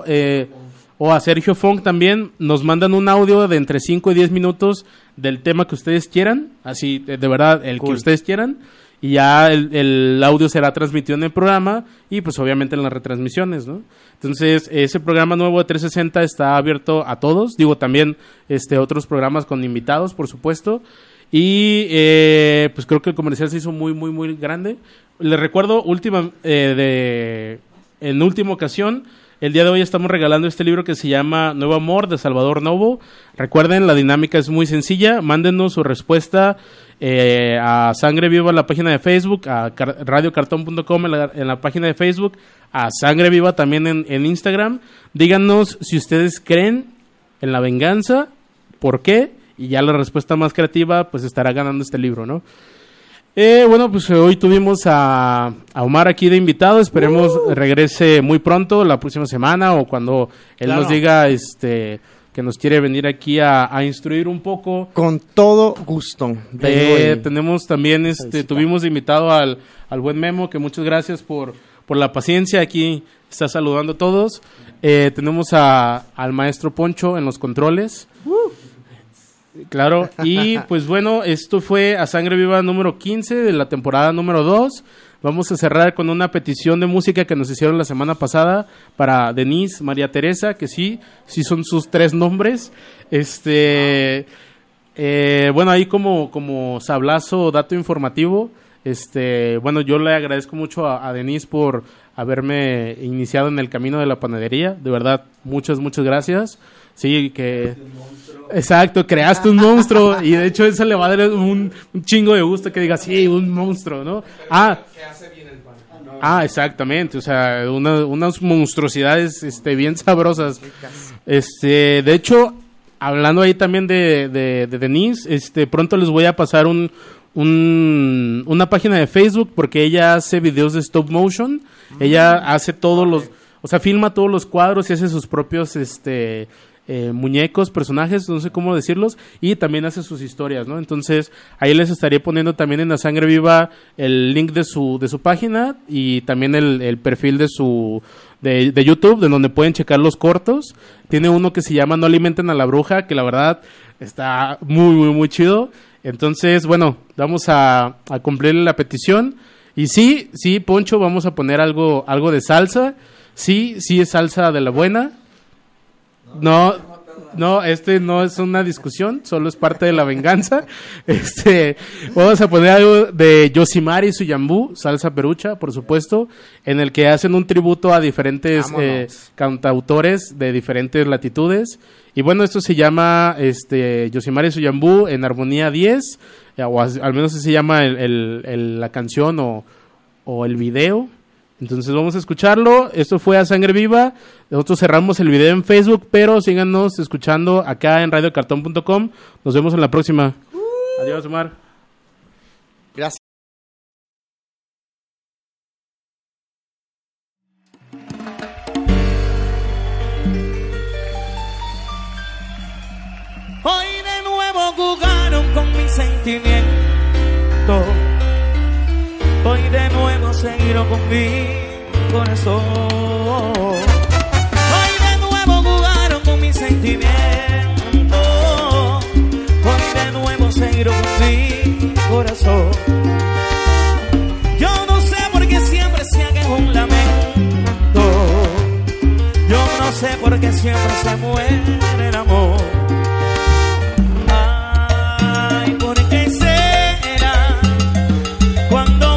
a Sergio Fong también. Nos mandan un audio de entre 5 y 10 minutos del tema que ustedes quieran, así de verdad el Cool. que ustedes quieran, y ya el audio será transmitido en el programa y pues obviamente en las retransmisiones, ¿no? Entonces ese programa nuevo de 360 está abierto a todos, digo también otros programas con invitados, por supuesto, y pues creo que el comercial se hizo muy muy muy grande. Les recuerdo en última ocasión, el día de hoy estamos regalando este libro que se llama Nuevo Amor, de Salvador Novo. Recuerden, la dinámica es muy sencilla. Mándenos su respuesta a Sangre Viva en la página de Facebook, a radiocartón.com en la página de Facebook, a Sangre Viva también en Instagram. Díganos si ustedes creen en la venganza, por qué, y ya la respuesta más creativa pues estará ganando este libro, ¿no? Bueno, pues hoy tuvimos a Omar aquí de invitado. Esperemos regrese muy pronto, la próxima semana o cuando él nos diga que nos quiere venir aquí a instruir un poco. Con todo gusto. Tenemos también, tuvimos de invitado al buen Memo, que muchas gracias por la paciencia. Aquí está saludando a todos. Tenemos al maestro Poncho en los controles. Claro, y pues bueno, esto fue A Sangre Viva número 15 de la temporada número 2. Vamos a cerrar con una petición de música que nos hicieron la semana pasada para Denise María Teresa, que sí son sus 3 nombres. Bueno, ahí como sablazo, dato informativo, bueno, yo le agradezco mucho a Denise por haberme iniciado en el camino de la panadería. De verdad, muchas gracias. Sí, que... Exacto, creaste un monstruo y de hecho eso le va a dar un chingo de gusto que digas, sí, un monstruo, ¿no? Que hace bien el pan. Exactamente, o sea, unas monstruosidades bien sabrosas. De hecho, hablando ahí también de Denise, pronto les voy a pasar una página de Facebook porque ella hace videos de stop motion. Ella hace filma todos los cuadros y hace sus propios muñecos, personajes, no sé cómo decirlos, y también hace sus historias, ¿no? Entonces, ahí les estaré poniendo también en La Sangre Viva el link de su página y también el perfil de YouTube, de donde pueden checar los cortos. Tiene uno que se llama No alimenten a la bruja, que la verdad está muy chido. Entonces, bueno, vamos a cumplirle la petición. Y sí, Poncho, vamos a poner algo de salsa. Sí es salsa de la buena. No, no es una discusión, solo es parte de la venganza. Vamos a poner algo de Yosimari Suyambú, salsa perucha, por supuesto, en el que hacen un tributo a diferentes cantautores de diferentes latitudes. Y bueno, esto se llama Yosimari Suyambú en armonía 10, o al menos así se llama la canción o el video. Entonces vamos a escucharlo. Esto fue A Sangre Viva. Nosotros cerramos el video en Facebook, pero síganos escuchando acá en radiocartón.com. Nos vemos en la próxima. Adiós, Omar. Gracias. Hoy de nuevo jugaron con mis sentimientos. Hoy de nuevo seguieron con mi corazón. Hoy de nuevo jugaron con mis sentimientos. Hoy de nuevo seguieron con mi corazón. Yo no sé por qué siempre se haga un lamento. Yo no sé por qué siempre se muere el amor. Ay, ¿por qué será? Cuando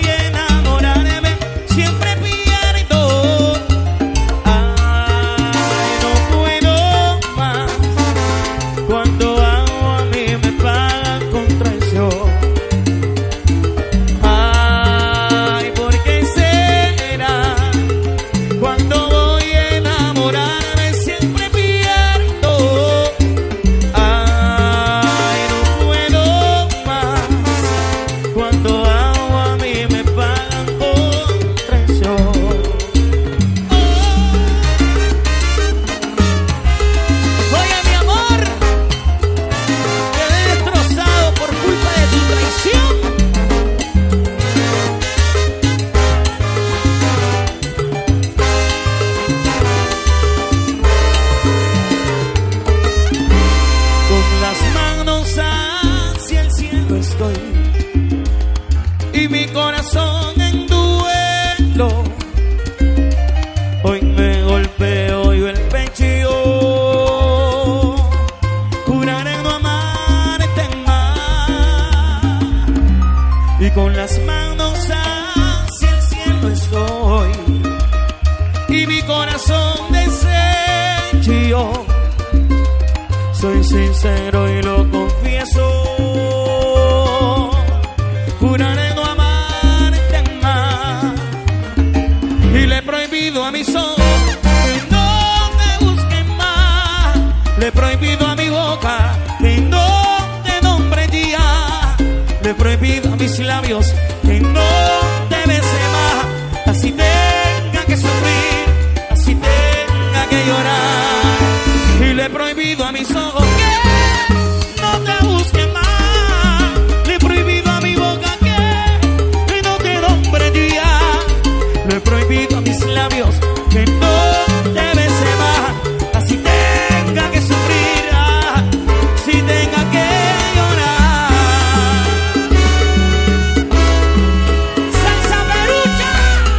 soy sincero y lo confieso. Juraré no amarte más. Y le he prohibido a mis ojos que no te busquen más. Le he prohibido a mi boca que no te nombre ya. Le he prohibido a mis labios que no te bese más. Así tenga que sufrir, así tenga que llorar. Y le he prohibido a mis ojos que no te busquen más. Le he prohibido a mi boca que no te nombre ya. Le he prohibido a mis labios que no te bese más. Así tenga que sufrir, así tenga que llorar. Salsa perucha.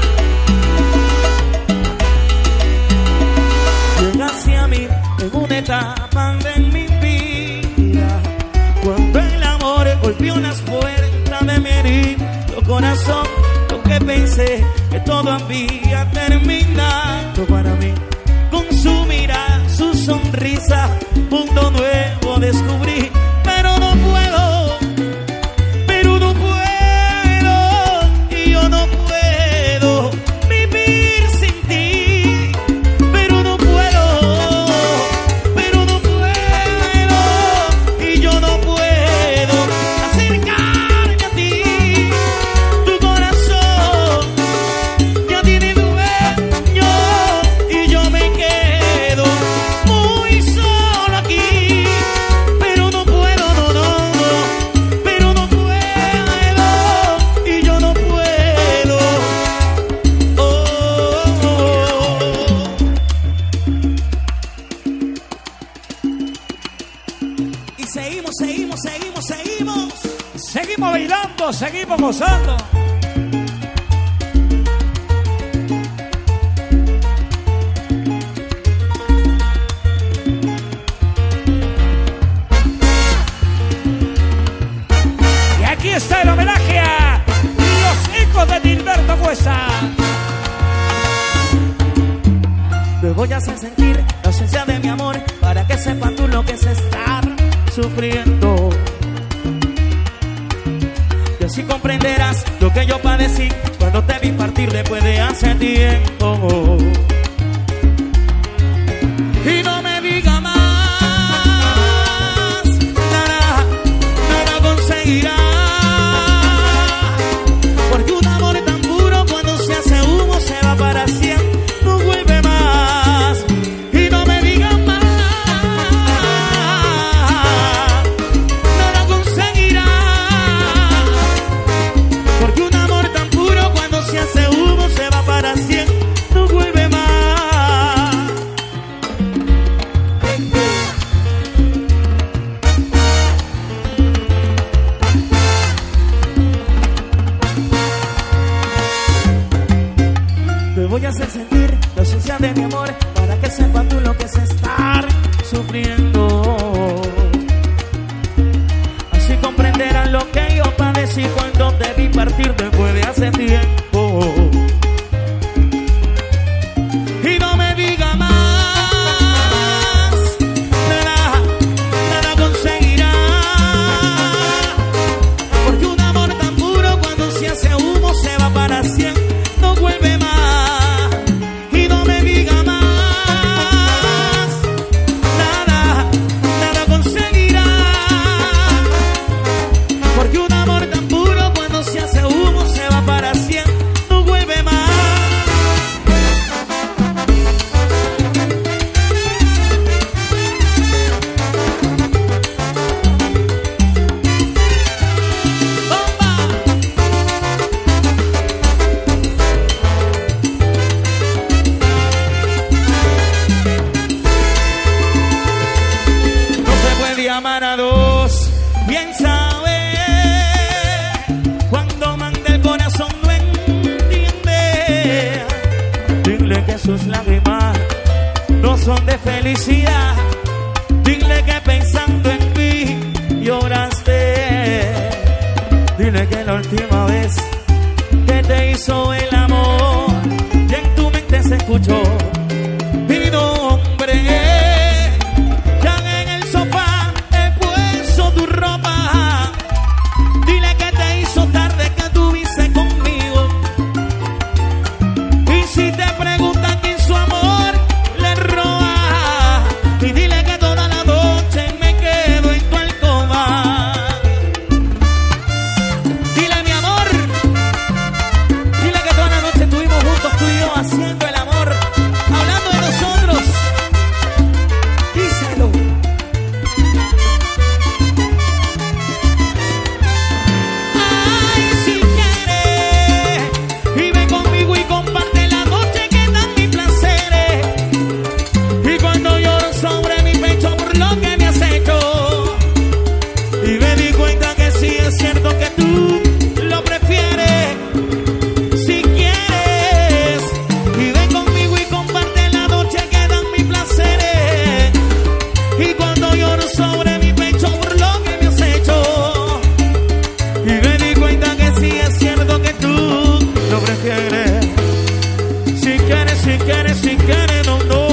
Llega hacia mí en una etapa de mi vida, cuando el amor golpeó las puertas de mi herido corazón. Lo que pensé que todo había terminado para mí. Con su mirada, su sonrisa, mundo nuevo descubrí, pero no puedo, y yo no puedo vivir sin ti, pero no puedo, y yo no puedo acercarme a ti. Tu corazón ya tiene dueño y yo me quedo muy solo aquí, pero no puedo, pero no puedo, y yo no puedo. Y seguimos bailando, seguimos gozando. Y aquí está el homenaje a los hijos de Gilberto Cuesta. Te voy a hacer sentir la ausencia de mi amor para que sepas tú lo que es estar sufriendo. Y así comprenderás lo que yo padecí cuando te vi partir después de hace tiempo. Y no me diga más, nada conseguirá, porque un amor tan puro cuando se hace humo se va para siempre, no vuelve más. Y no me diga más, nada conseguirá, porque un amor tan puro cuando se hace humo se va para siempre, no vuelve más. Te voy a hacer sentir la ausencia de mi amor para que sepas tú lo que es estar sufriendo. Así comprenderás lo que yo padecí cuando te vi partir después de hace tiempo. Y no me diga más, nada conseguirá, porque un amor tan puro cuando se hace humo se va para siempre, no vuelve más. Y no me diga más, nada conseguirá, porque un amor tan puro cuando se hace humo se va para siempre, no vuelve más. No se puede amar a dos, bien sabe, cuando manda el corazón no entiende. Dile que sus lágrimas no son de felicidad, dile que pensando en mí lloraste, dile que la última vez que te hizo el amor y en tu mente se escuchó mi nombre. Ya en el sofá he puesto tu ropa, dile que te hizo tarde que tuviste conmigo. Y si te preguntan quién su amor le roba, y dile que toda la noche me quedo en tu alcoba. Dile mi amor, dile que toda la noche estuvimos juntos tú y yo haciendo el amor. si quieres, no, no.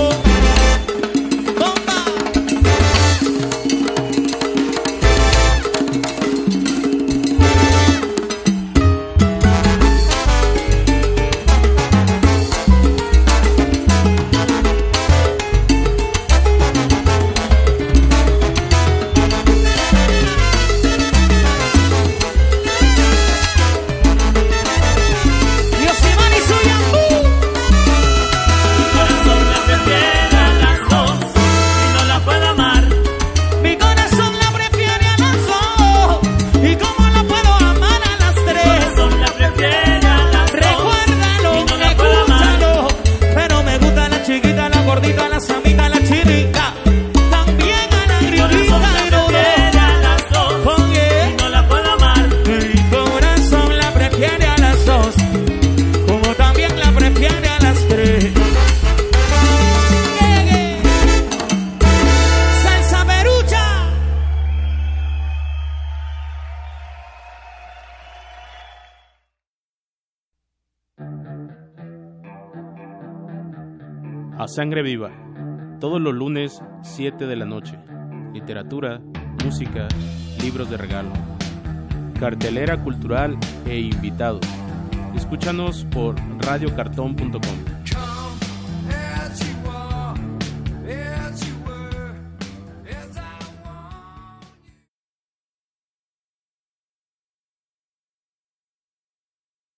A Sangre Viva, todos los lunes 7 de la noche. Literatura, música, libros de regalo, cartelera cultural e invitados. Escúchanos por radiocartón.com.